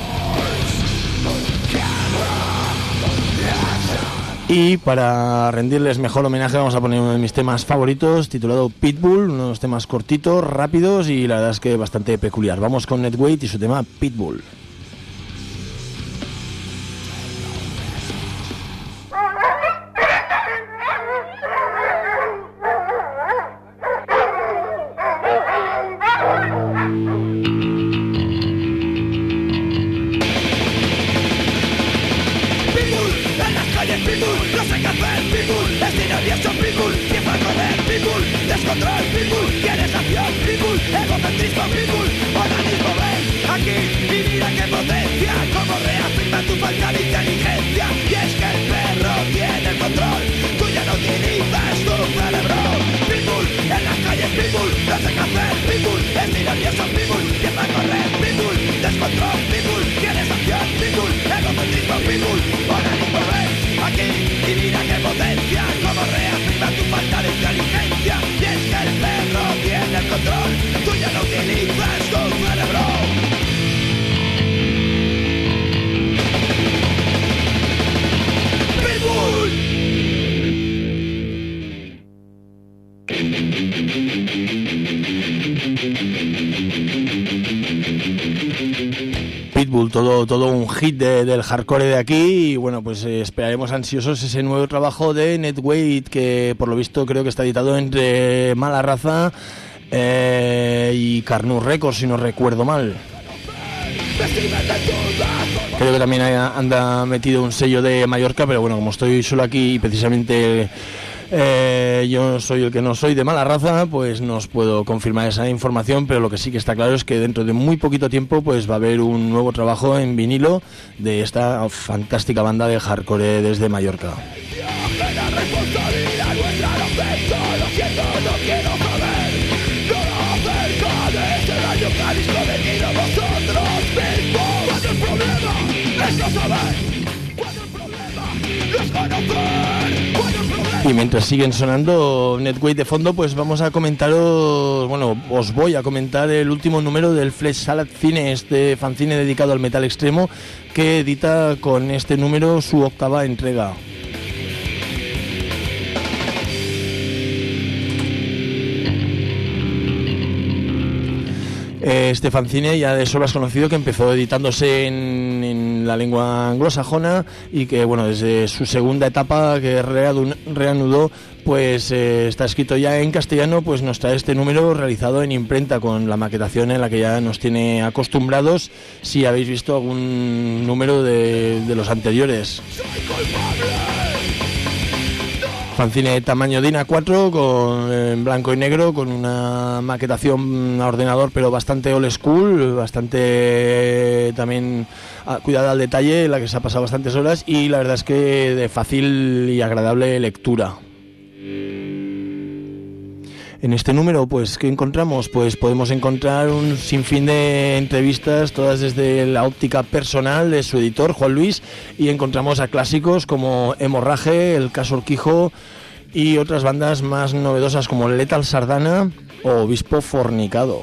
Y para rendirles mejor homenaje vamos a poner uno de mis temas favoritos titulado Pitbull, unos temas cortitos, rápidos y la verdad es que bastante peculiar. Vamos con Netweight y su tema Pitbull. Tú ya no utilizas Pitbull, todo, todo un hit de, del hardcore de aquí. Y bueno, pues eh, esperaremos ansiosos ese nuevo trabajo de Netweight, que por lo visto creo que está editado entre Mala Raza eh, y Carnus Records, si no recuerdo mal. Creo que también anda metido un sello de Mallorca, pero bueno, como estoy solo aquí y precisamente eh, yo soy el que no soy de Mala Raza, pues no os puedo confirmar esa información, pero lo que sí que está claro es que dentro de muy poquito tiempo pues va a haber un nuevo trabajo en vinilo de esta fantástica banda de hardcore desde Mallorca. Y mientras siguen sonando Netweight de fondo, pues vamos a comentaros, bueno, os voy a comentar el último número del Flesh Salad Cine, este fanzine dedicado al metal extremo, que edita con este número su octava entrega. Este fanzine ya de sobra es conocido, que empezó editándose en, en la lengua anglosajona y que, bueno, desde su segunda etapa que reanudó, pues eh, está escrito ya en castellano, pues nos trae este número realizado en imprenta con la maquetación en la que ya nos tiene acostumbrados, si habéis visto algún número de, de los anteriores. Fanzine tamaño D I N A cuatro, con, en blanco y negro, con una maquetación a ordenador, pero bastante old school, bastante también cuidada al detalle, en la que se ha pasado bastantes horas, y la verdad es que de fácil y agradable lectura. En este número, pues, ¿qué encontramos? Pues podemos encontrar un sinfín de entrevistas, todas desde la óptica personal de su editor, Juan Luis, y encontramos a clásicos como Hemorraje, El Caso Urquijo y otras bandas más novedosas como Lethal Sardana o Obispo Fornicado.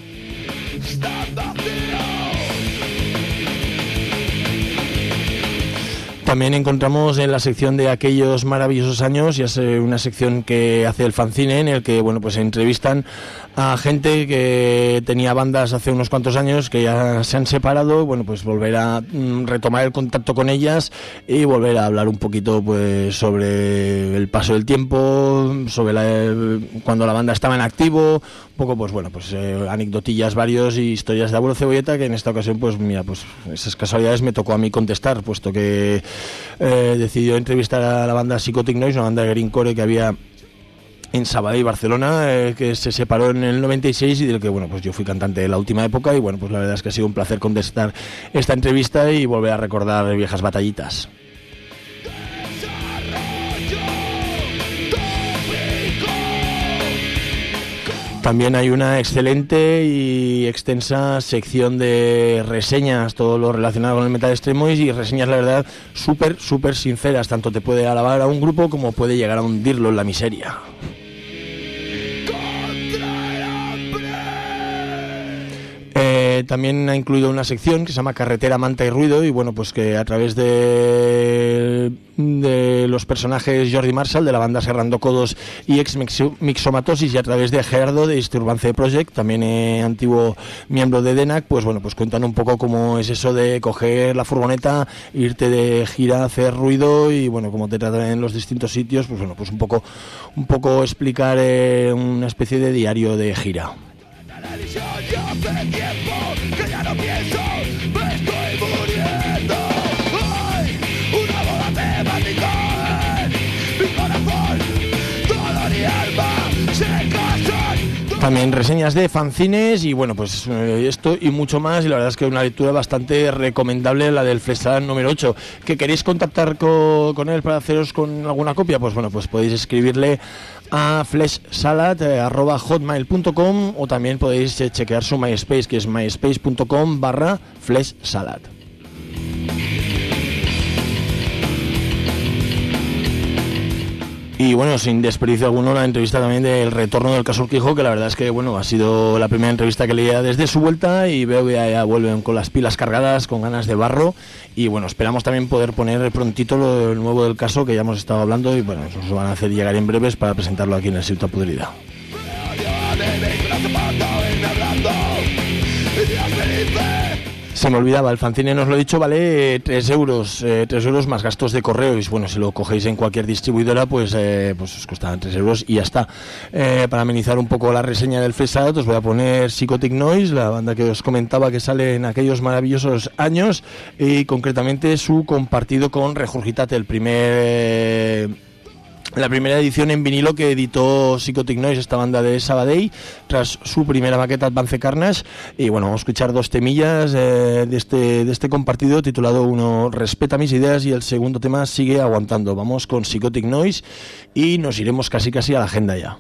También encontramos en la sección de aquellos maravillosos años, ya sé, una sección que hace el fanzine, en el que, bueno, pues entrevistan a gente que tenía bandas hace unos cuantos años que ya se han separado, bueno, pues volver a mm, retomar el contacto con ellas y volver a hablar un poquito, pues, sobre el paso del tiempo, sobre la, cuando la banda estaba en activo, un poco, pues bueno, pues eh, anecdotillas varios y historias de Abuelo Cebolleta, que en esta ocasión, pues mira, pues esas casualidades me tocó a mí contestar, puesto que eh, decidió entrevistar a la banda Psychotic Noise, una banda de greencore que había en Sabadell, Barcelona, eh, que se separó en el noventa y seis y del que, bueno, pues yo fui cantante de la última época, y bueno, pues la verdad es que ha sido un placer contestar esta entrevista y volver a recordar viejas batallitas. También hay una excelente y extensa sección de reseñas, todo lo relacionado con el metal extremo, y reseñas, la verdad, súper, súper sinceras. Tanto te puede alabar a un grupo como puede llegar a hundirlo en la miseria. Eh, también ha incluido una sección que se llama Carretera, Manta y Ruido, y bueno, pues que a través de, de los personajes Jordi Marshall de la banda Serrando Codos y Ex Mixomatosis, y a través de Gerardo de Disturbance Project, también eh, antiguo miembro de D E N A C, pues bueno, pues cuentan un poco cómo es eso de coger la furgoneta, irte de gira, hacer ruido, y bueno, cómo te tratan en los distintos sitios, pues bueno, pues un poco, un poco explicar eh, una especie de diario de gira. Yo hace tiempo que ya no pienso, me estoy muriendo. Ay, una boda temática en mi corazón, todo mi alma se casan. También reseñas de fanzines y bueno, pues eh, esto y mucho más, y la verdad es que una lectura bastante recomendable, la del Flesh Salad número ocho. ¿Que queréis contactar con, con él para haceros con alguna copia? Pues bueno, pues podéis escribirle a fleshsalad arroba hotmail punto com, o también podéis eh, chequear su MySpace, que es myspace punto com barra fleshsalad. Y bueno, sin desperdicio alguno, la entrevista también del retorno del Caso Urquijo, que la verdad es que bueno, ha sido la primera entrevista que leía desde su vuelta, y veo que ya, ya vuelven con las pilas cargadas, con ganas de barro, y bueno, esperamos también poder poner prontito lo nuevo del Caso, que ya hemos estado hablando, y bueno, nos lo van a hacer llegar en breves para presentarlo aquí en el Ciutat Podrida. se me olvidaba, el fanzine, no os lo he dicho, vale tres euros, eh, tres euros más gastos de correo. Y bueno, si lo cogéis en cualquier distribuidora, pues, eh, pues os costarán tres euros y ya está. Eh, para amenizar un poco la reseña del Freestyle, os voy a poner Psychotic Noise, la banda que os comentaba que sale en aquellos maravillosos años, y concretamente su compartido con Regurgitate, el primer... la primera edición en vinilo que editó Psychotic Noise, esta banda de Sabadell, tras su primera maqueta Advance Carnage. Y bueno, vamos a escuchar dos temillas eh, de, este, de este compartido, titulado uno Respeta mis ideas y el segundo tema Sigue aguantando. Vamos con Psychotic Noise y nos iremos casi casi a la agenda ya.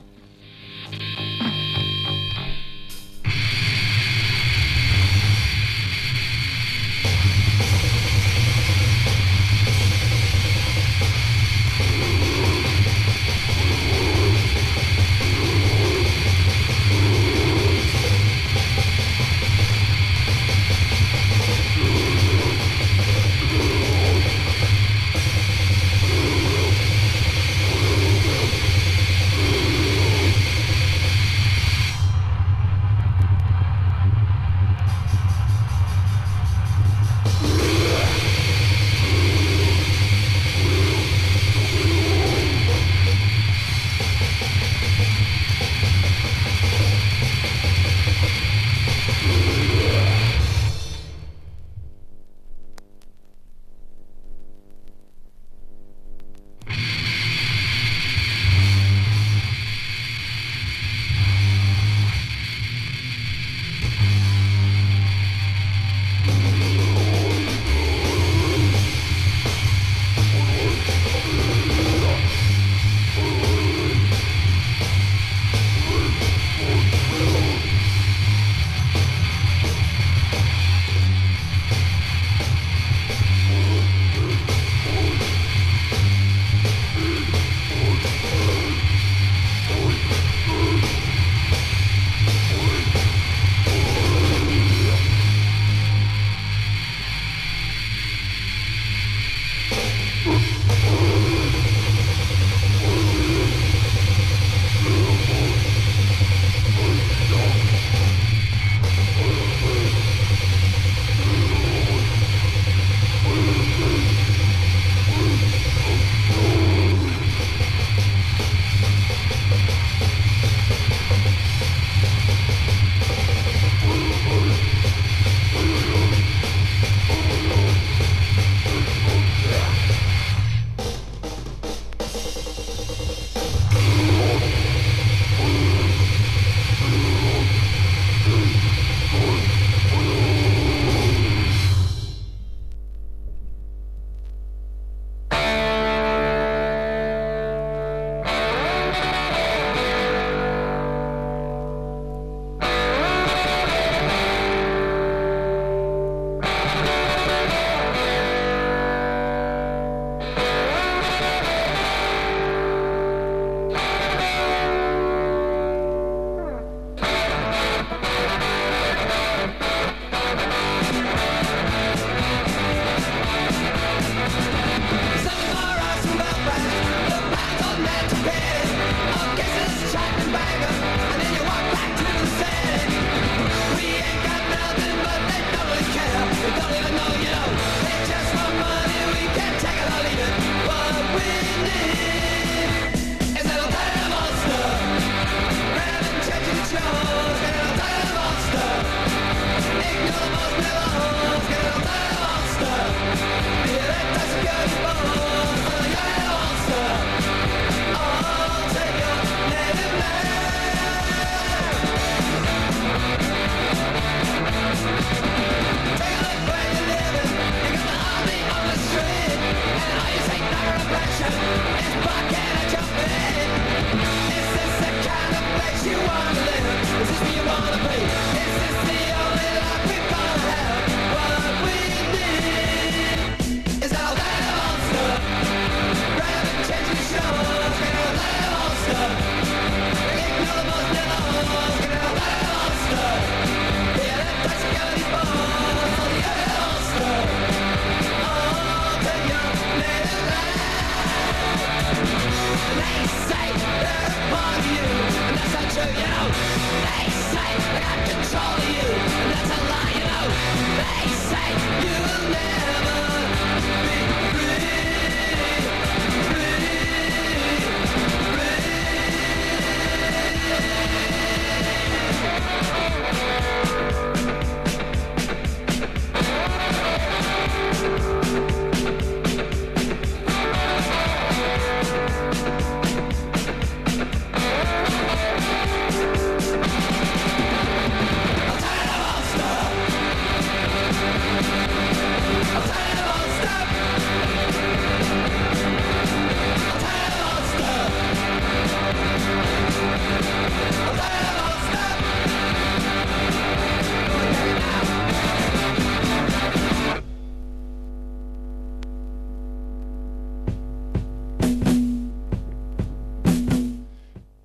We'll be right back.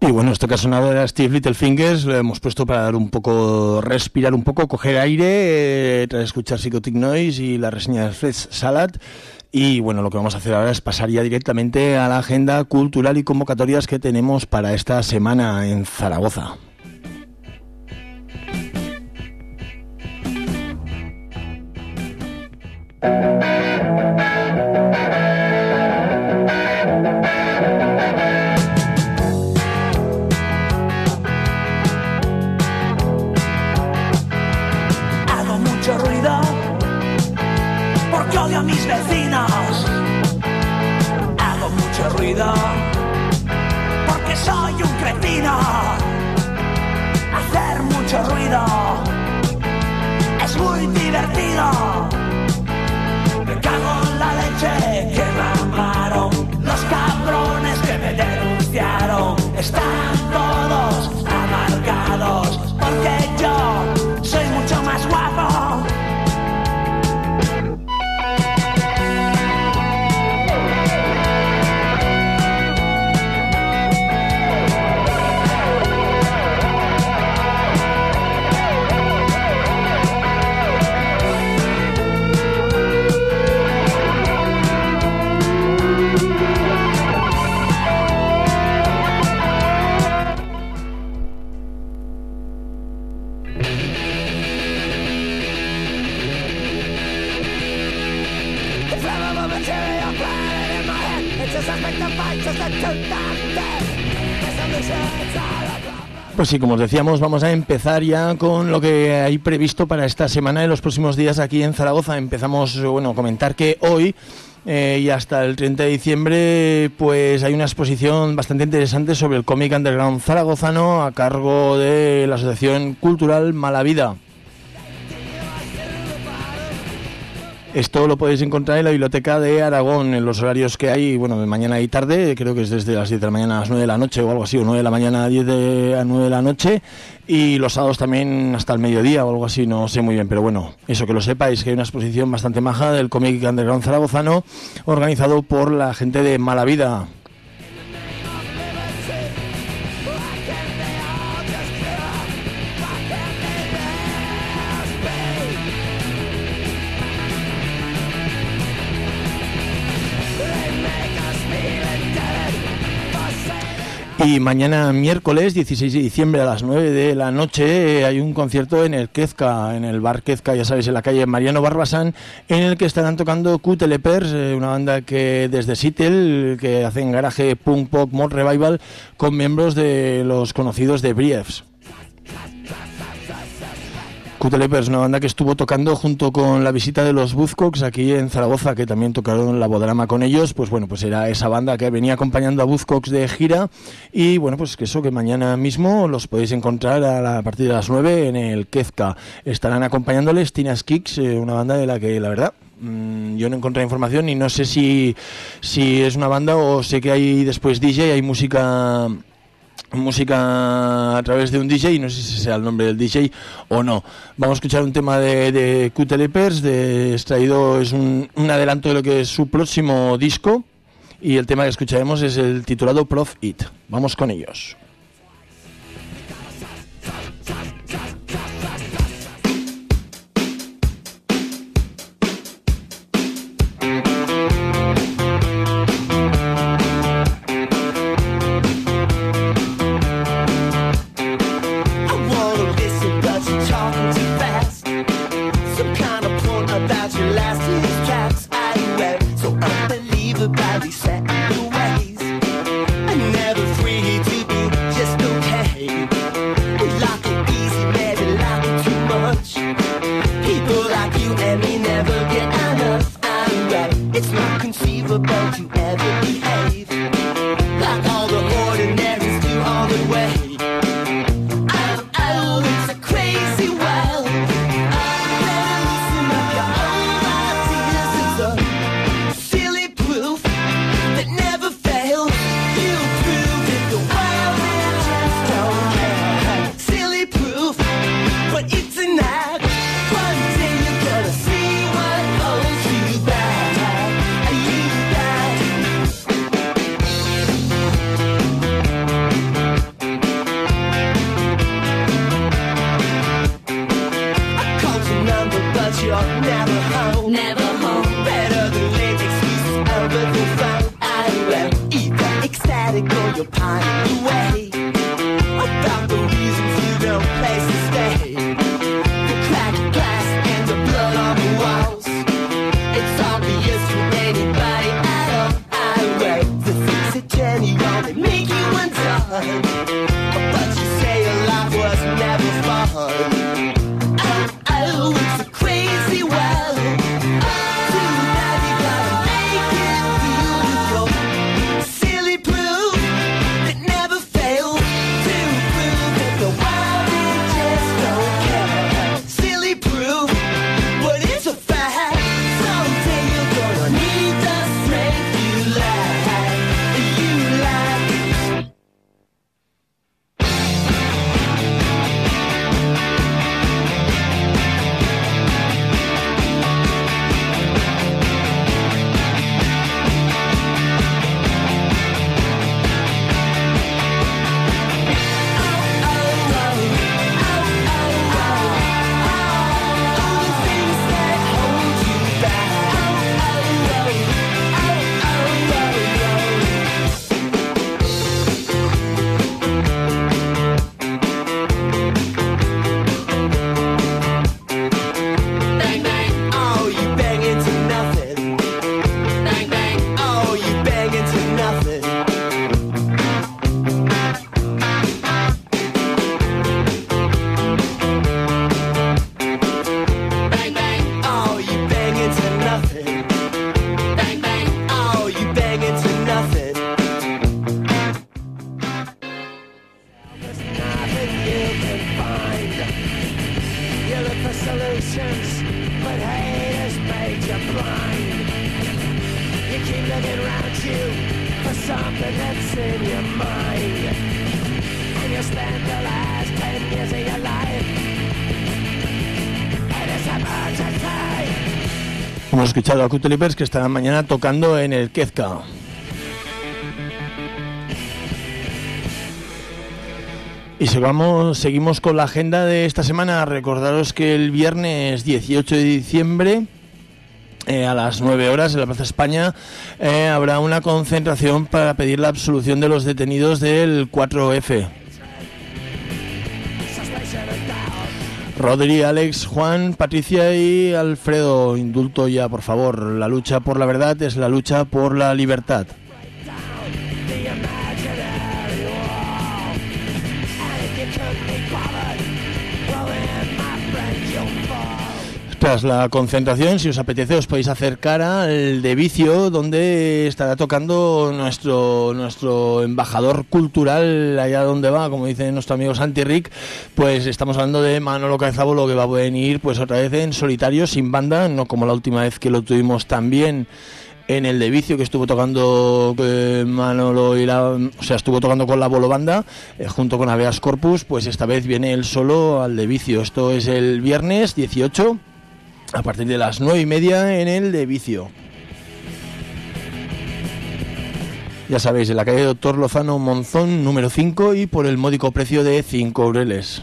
Y bueno, esto que ha sonado era Steve Littlefingers, lo hemos puesto para dar un poco, respirar un poco, coger aire, eh, tras escuchar Psychotic Noise y la reseña de Fresh Salad. Y bueno, lo que vamos a hacer ahora es pasar ya directamente a la agenda cultural y convocatorias que tenemos para esta semana en Zaragoza. Hago mucho ruido porque odio a mis vecinos. Hago mucho ruido porque soy un cretino. Hacer mucho ruido es muy divertido. Me cago en la leche que me amaron. Los cabrones que me denunciaron están todos amargados porque yo soy mucho más guapo. Pues sí, como os decíamos, vamos a empezar ya con lo que hay previsto para esta semana y los próximos días aquí en Zaragoza. Empezamos, bueno, a comentar que hoy eh, y hasta el treinta de diciembre pues hay una exposición bastante interesante sobre el cómic underground zaragozano a cargo de la Asociación Cultural Mala Vida. Esto lo podéis encontrar en la Biblioteca de Aragón, en los horarios que hay, bueno, de mañana y tarde, creo que es desde las diez de la mañana a las nueve de la noche o algo así, o nueve de la mañana a diez de, a nueve de la noche, y los sábados también hasta el mediodía o algo así, no sé muy bien, pero bueno, eso que lo sepáis, que hay una exposición bastante maja del cómic underground zaragozano, organizado por la gente de Mala Vida. Y mañana miércoles dieciséis de diciembre a las nueve de la noche eh, hay un concierto en el Kezka, en el bar Kezka, ya sabéis, en la calle Mariano Barbasán, en el que estarán tocando Q-Telepers, eh, una banda que desde Seattle, que hacen garaje punk pop mod revival con miembros de los conocidos de Briefs. Q-Telepers, una banda que estuvo tocando junto con la visita de los Buzzcocks aquí en Zaragoza, que también tocaron la Bodrama con ellos. Pues bueno, pues era esa banda que venía acompañando a Buzzcocks de gira. Y bueno, pues que eso, que mañana mismo los podéis encontrar a, la, a partir de las nueve en el Kezka. Estarán acompañándoles Tina's Kicks, eh, una banda de la que la verdad mmm, yo no encontré información y no sé si, si es una banda o sé que hay después D J, hay música... música a través de un D J y no sé si sea el nombre del D J o no. Vamos a escuchar un tema de, de Q-Telepers, de, extraído, es un, un adelanto de lo que es su próximo disco, y el tema que escucharemos es el titulado Prof It. Vamos con ellos. Unbelievably set in your ways, and never free to be Hemos escuchado a Cutelipers, que estarán mañana tocando en el Kezka. Y sigamos, seguimos con la agenda de esta semana. Recordaros que el viernes dieciocho de diciembre, eh, a las nueve horas, en la Plaza España, eh, habrá una concentración para pedir la absolución de los detenidos del cuatro efe. Rodri, Alex, Juan, Patricia y Alfredo, indulto ya, por favor. La lucha por la verdad es la lucha por la libertad. Tras la concentración, si os apetece, os podéis acercar al de Vicio, donde estará tocando nuestro nuestro embajador cultural allá donde va, como dice nuestro amigo Santi Rick. Pues estamos hablando de Manolo Cabezabolo, que va a venir pues otra vez en solitario, sin banda, no como la última vez que lo tuvimos también en el de Vicio, que estuvo tocando eh, Manolo y la, o sea, estuvo tocando con la Bolo Banda eh, junto con Habeas Corpus. Pues esta vez viene él solo al de Vicio. Esto es el viernes dieciocho a partir de las nueve y media en el de Vicio. Ya sabéis, en la calle Doctor Lozano Monzón número cinco, y por el módico precio de cinco eureles.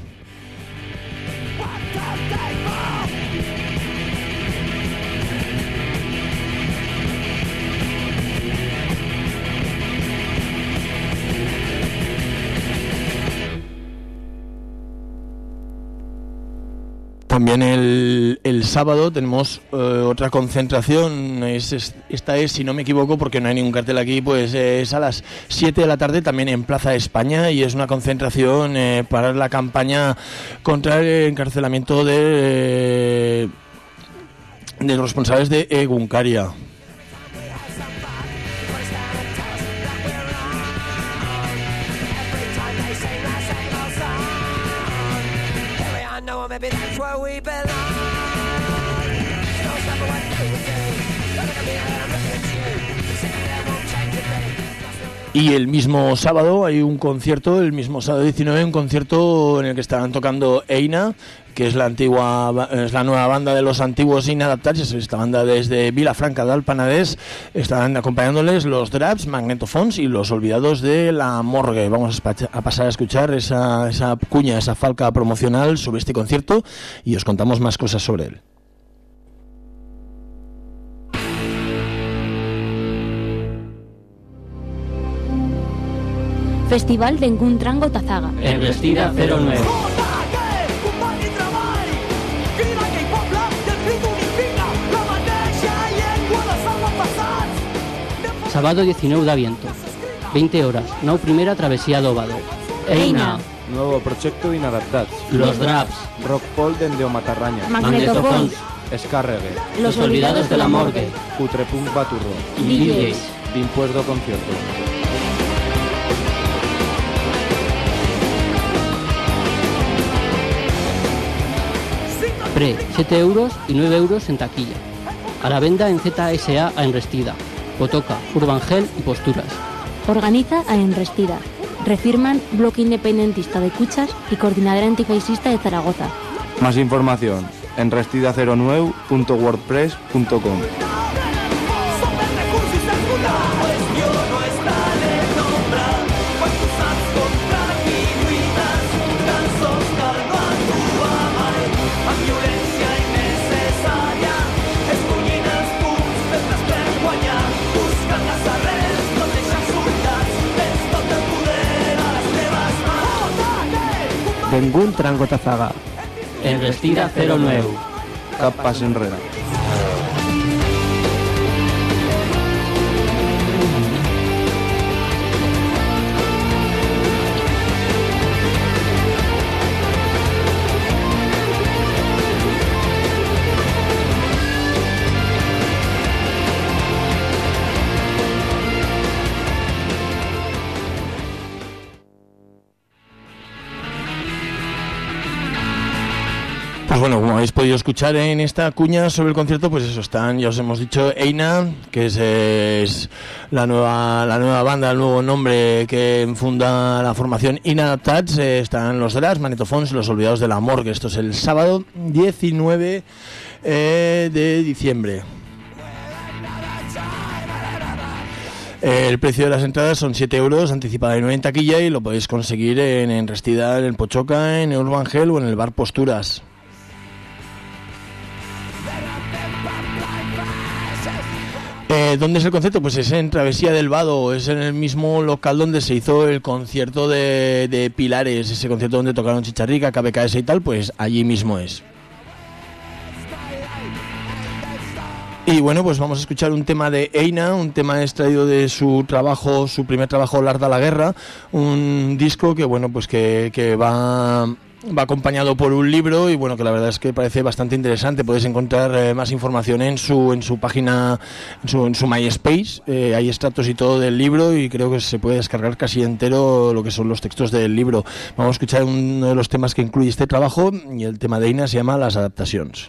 También el, el sábado tenemos eh, otra concentración. Es, es, esta es, si no me equivoco, porque no hay ningún cartel aquí, pues eh, es a las siete de la tarde, también en Plaza España, y es una concentración eh, para la campaña contra el encarcelamiento de, eh, de los responsables de Egunkaria. Maybe that's where we belong. Don't stop what you would do. Look at me and I'm looking at you. Say that won't change a thing. Y el mismo sábado hay un concierto, el mismo sábado diecinueve, un concierto en el que estarán tocando Eina, que es la antigua, es la nueva banda de los antiguos Inadaptables. Esta banda desde Vilafranca del Penedès. Estarán acompañándoles los Draps, Magnetophones y los Olvidados de la Morgue. Vamos a pasar a escuchar esa, esa cuña, esa falca promocional sobre este concierto, y os contamos más cosas sobre él. Festival de Encuntrango Tazaga. Enrestida cero nueve. Sábado diecinueve de viento. veinte horas. Nau primera travesía d'Óvado. Eina. Nuevo proyecto Inadaptats. Los Draps. Rock Paul dende o Matarraña. Magnetophones. Escárregue. Los Olvidados de la Morgue. Putrepunk Baturro. D Js. D'impuesto concierto. Pre, siete euros y nueve euros en taquilla. A la venda en Z S A a Enrestida. Potoca, Urbangel y Posturas. Organiza a Enrestida. Refirman Bloque Independentista de Cuchas y Coordinadora Antifascista de Zaragoza. Más información en enrestida cero nueve punto wordpress punto com. Encuntrango Tazaga. Enrestida cero nueve. Cap pas enrere. Pues bueno, como habéis podido escuchar en esta cuña sobre el concierto, pues eso, están, ya os hemos dicho, Eina, que es, es la nueva la nueva banda, el nuevo nombre que funda la formación Inadaptats. Eh, están los Draps, Magnetophones, los Olvidados de la Morgue. Esto es el sábado diecinueve eh, de diciembre. Eh, el precio de las entradas son siete euros, anticipada y nueve en taquilla, y lo podéis conseguir en Enrestida, en el Pochoca, en Urban Hell o en el bar Posturas. Eh, ¿Dónde es el concierto? Pues es en Travesía del Vado, es en el mismo local donde se hizo el concierto de, de Pilares, ese concierto donde tocaron Chicharrica, K B K S y tal, pues allí mismo es. Y bueno, pues vamos a escuchar un tema de Eina, un tema extraído de su trabajo, su primer trabajo, Larda la Guerra, un disco que bueno, pues que, que va... va acompañado por un libro y bueno, que la verdad es que parece bastante interesante. Podéis encontrar eh, más información en su en su página, en su, en su MySpace. Eh, hay extractos y todo del libro y creo que se puede descargar casi entero lo que son los textos del libro. Vamos a escuchar uno de los temas que incluye este trabajo y el tema de Eina se llama Las Adaptacions.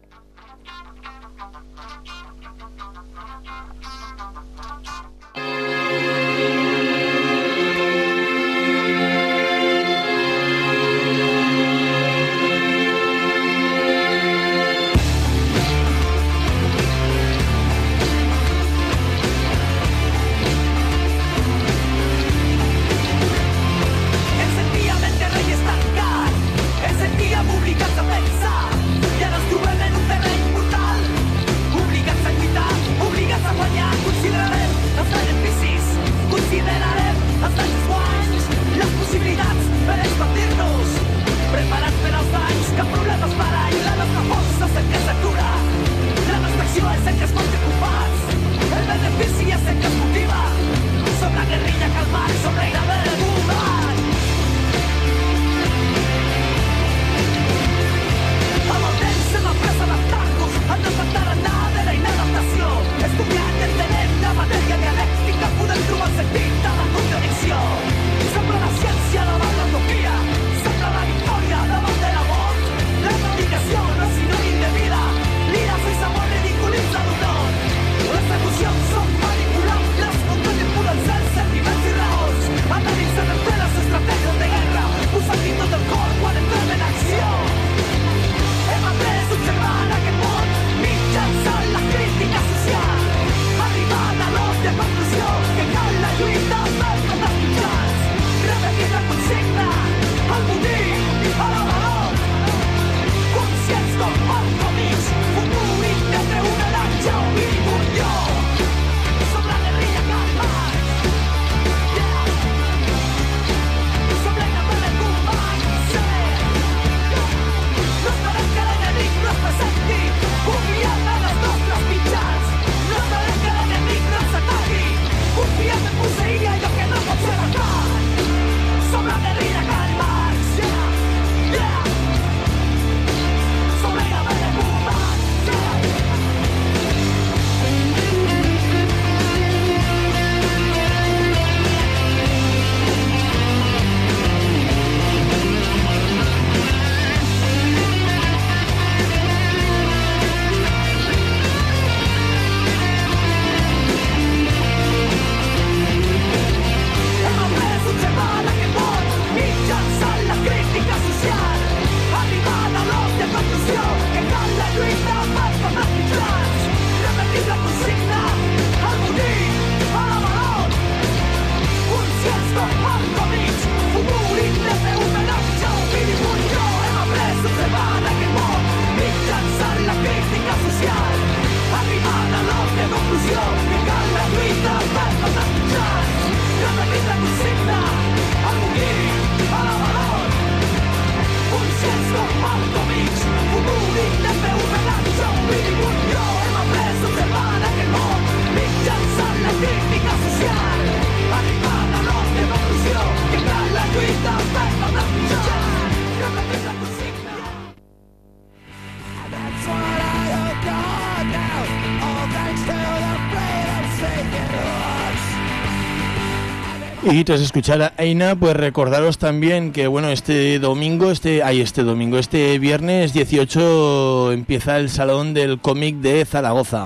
Y tras escuchar a Eina, pues recordaros también que bueno, este domingo, este, ay, este domingo, este viernes dieciocho empieza el Salón del Cómic de Zaragoza.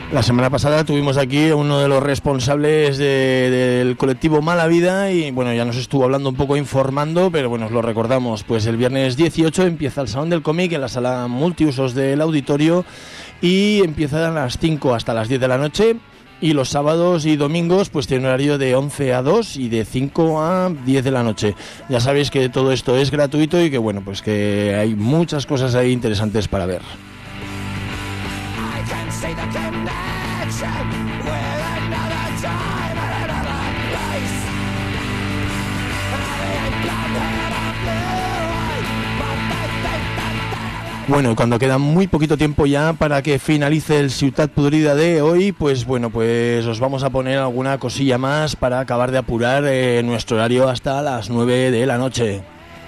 La semana pasada tuvimos aquí a uno de los responsables de, del colectivo Mala Vida y bueno, ya nos estuvo hablando un poco, informando, pero bueno, os lo recordamos, pues el viernes dieciocho empieza el Salón del Cómic en la sala multiusos del auditorio y empieza a las cinco hasta las diez de la noche y los sábados y domingos pues tiene un horario de once a dos y de cinco a diez de la noche. Ya sabéis que todo esto es gratuito y que bueno, pues que hay muchas cosas ahí interesantes para ver. See the connection with another time and another place. I ain't blonde-haired or blue-eyed, but they think that they're... Bueno, y cuando queda muy poquito tiempo ya para que finalice el Ciutat Podrida de hoy, pues bueno, pues os vamos a poner alguna cosilla más para acabar de apurar eh, nuestro horario hasta las nueve de la noche.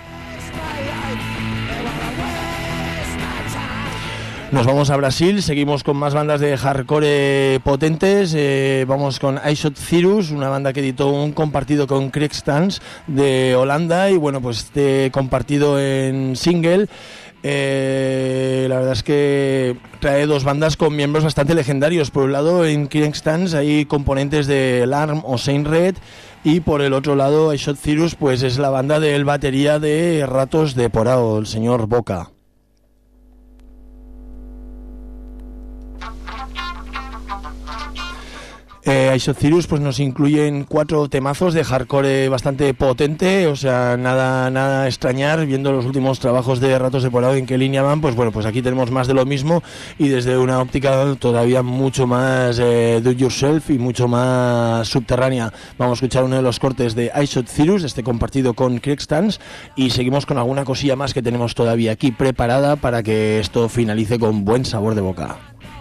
Nos vamos a Brasil, seguimos con más bandas de hardcore potentes, eh, vamos con I Shot Cyrus, una banda que editó un compartido con Kriegstans de Holanda y bueno, pues este compartido en single, eh, la verdad es que trae dos bandas con miembros bastante legendarios. Por un lado en Kriegstans hay componentes de Alarm o Saint Red y por el otro lado I Shot Cyrus pues es la banda del batería de Ratos de Porao, el señor Boca. Eh, I Shot Cyrus pues nos incluyen cuatro temazos de hardcore bastante potente, o sea, nada nada extrañar viendo los últimos trabajos de Ratos de Porao en qué línea van, pues bueno, pues aquí tenemos más de lo mismo y desde una óptica todavía mucho más eh, do it yourself y mucho más subterránea. Vamos a escuchar uno de los cortes de I Shot Cyrus, este compartido con Kriegstans, y seguimos con alguna cosilla más que tenemos todavía aquí preparada para que esto finalice con buen sabor de boca.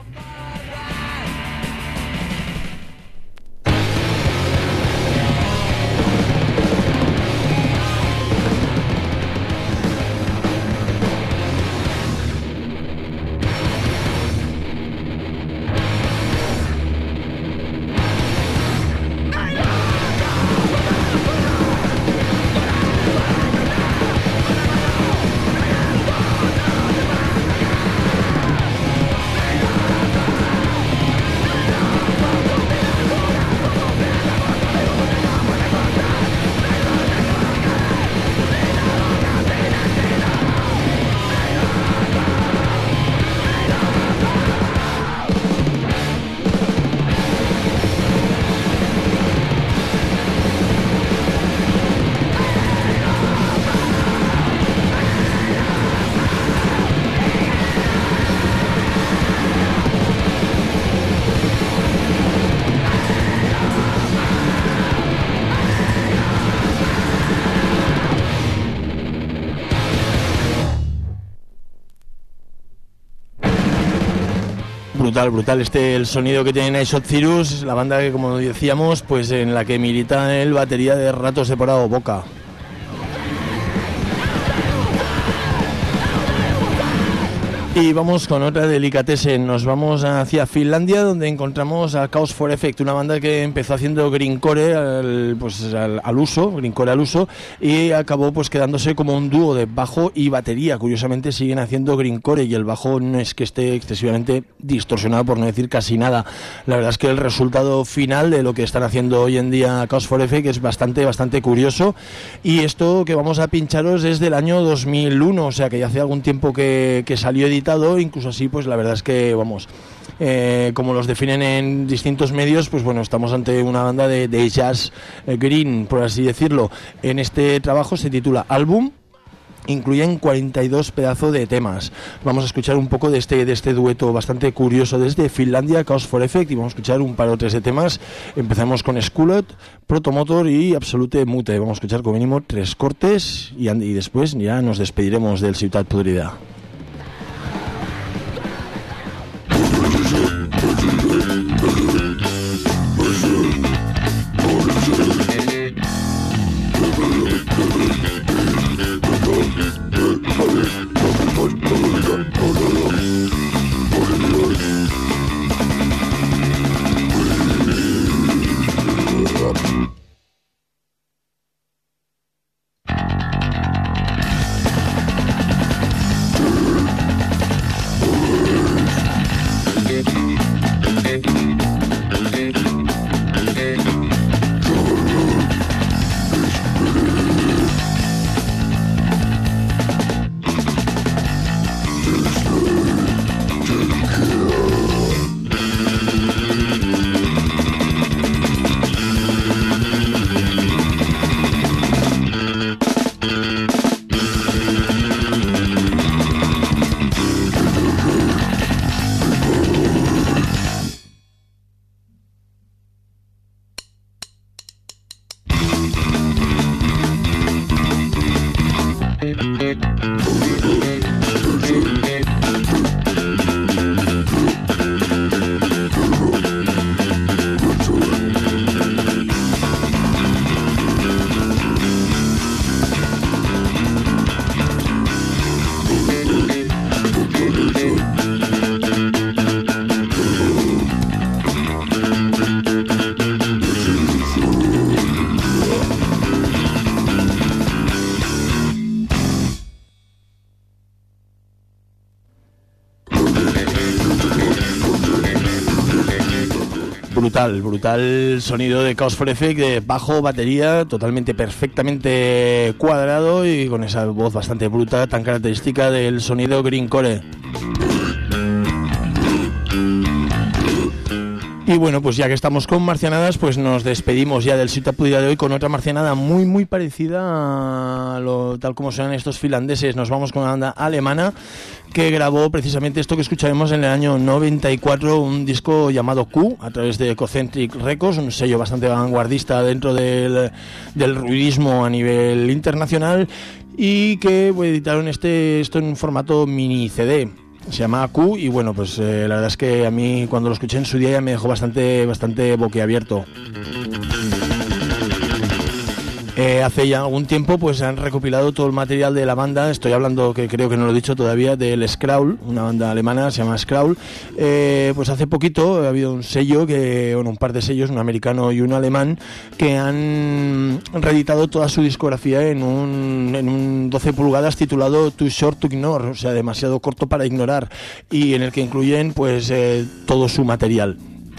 Brutal, brutal este el sonido que tiene I Shot Cyrus, la banda que como decíamos, pues en la que milita el batería de Ratos de Porao, Boca. Y vamos con otra delicatessen, nos vamos hacia Finlandia donde encontramos a Cause for Effect, una banda que empezó haciendo grindcore al, pues, al, al uso, grindcore al uso y acabó pues quedándose como un dúo de bajo y batería. Curiosamente siguen haciendo grindcore y el bajo no es que esté excesivamente distorsionado, por no decir casi nada. La verdad es que el resultado final de lo que están haciendo hoy en día Cause for Effect es bastante, bastante curioso, y esto que vamos a pincharos es del año dos mil uno, o sea que ya hace algún tiempo que, que salió editado. Incluso así, pues la verdad es que, vamos, eh, como los definen en distintos medios, pues bueno, estamos ante una banda de, de jazz eh, green, por así decirlo. En este trabajo se titula Álbum, incluyen cuarenta y dos pedazos de temas. Vamos a escuchar un poco de este, de este dueto bastante curioso desde Finlandia, Cause for Effect, y vamos a escuchar un par o tres de temas. Empezamos con Skulot, Protomotor y Absolute Mute. Vamos a escuchar como mínimo tres cortes y, y después ya nos despediremos del Ciutat Podrida. Brutal, brutal sonido de Cause for Effect, de bajo, batería, totalmente, perfectamente cuadrado y con esa voz bastante bruta, tan característica del sonido grindcore. Y bueno, pues ya que estamos con marcianadas, pues nos despedimos ya del Sit-Up de hoy con otra marcianada muy muy parecida a lo tal como suenan estos finlandeses. Nos vamos con una banda alemana que grabó precisamente esto que escucharemos en el año noventa y cuatro, un disco llamado Q, a través de Ecocentric Records, un sello bastante vanguardista dentro del, del ruidismo a nivel internacional, y que pues, editaron este esto en un formato mini C D. Se llama Q y bueno, pues eh, la verdad es que a mí cuando lo escuché en su día ya me dejó bastante, bastante boquiabierto. Eh, hace ya algún tiempo pues han recopilado todo el material de la banda. Estoy hablando, que creo que no lo he dicho todavía, del Skrull, una banda alemana, se llama Skrull. Eh, pues hace poquito ha habido un sello, que bueno, un par de sellos, un americano y un alemán, que han reeditado toda su discografía en un, en un doce pulgadas titulado Too Short to Ignore, o sea, demasiado corto para ignorar, y en el que incluyen pues eh, todo su material.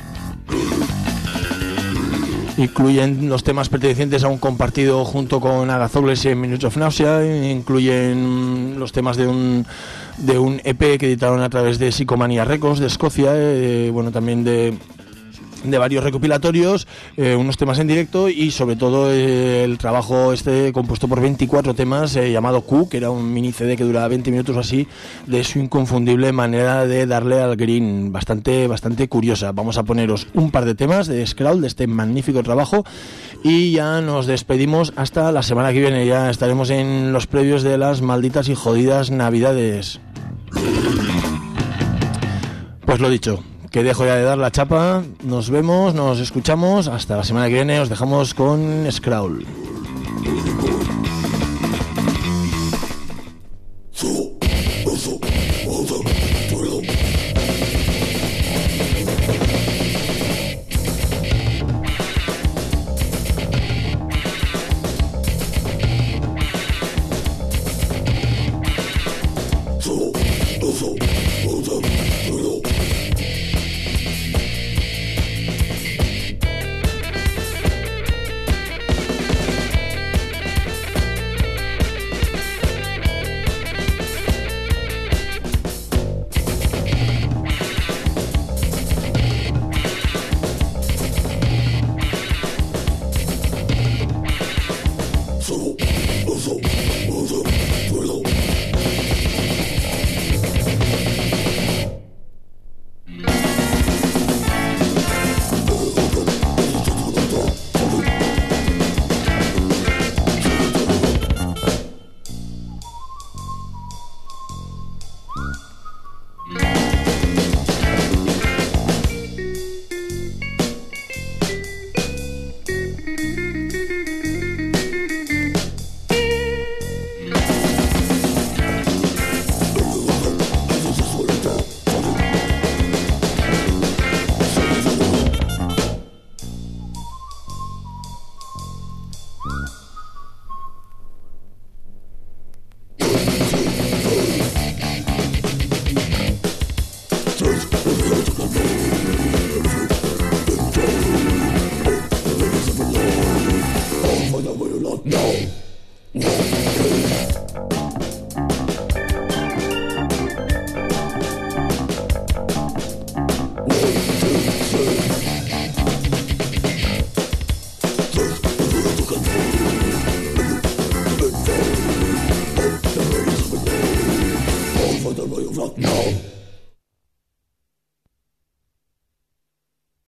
Incluyen los temas pertenecientes a un compartido junto con Agathocles y Minutes of Nausea, incluyen los temas de un de un E P que editaron a través de Psychomania Records de Escocia, eh, bueno, también de de varios recopilatorios, eh, unos temas en directo y sobre todo eh, el trabajo este compuesto por veinticuatro temas eh, llamado Q, que era un mini C D que duraba veinte minutos o así, de su inconfundible manera de darle al green, bastante bastante curiosa. Vamos a poneros un par de temas de Skrull, de este magnífico trabajo, y ya nos despedimos hasta la semana que viene. Ya estaremos en los previos de las malditas y jodidas Navidades. Pues lo dicho, que dejo ya de dar la chapa. Nos vemos, nos escuchamos. Hasta la semana que viene. Os dejamos con Skrull.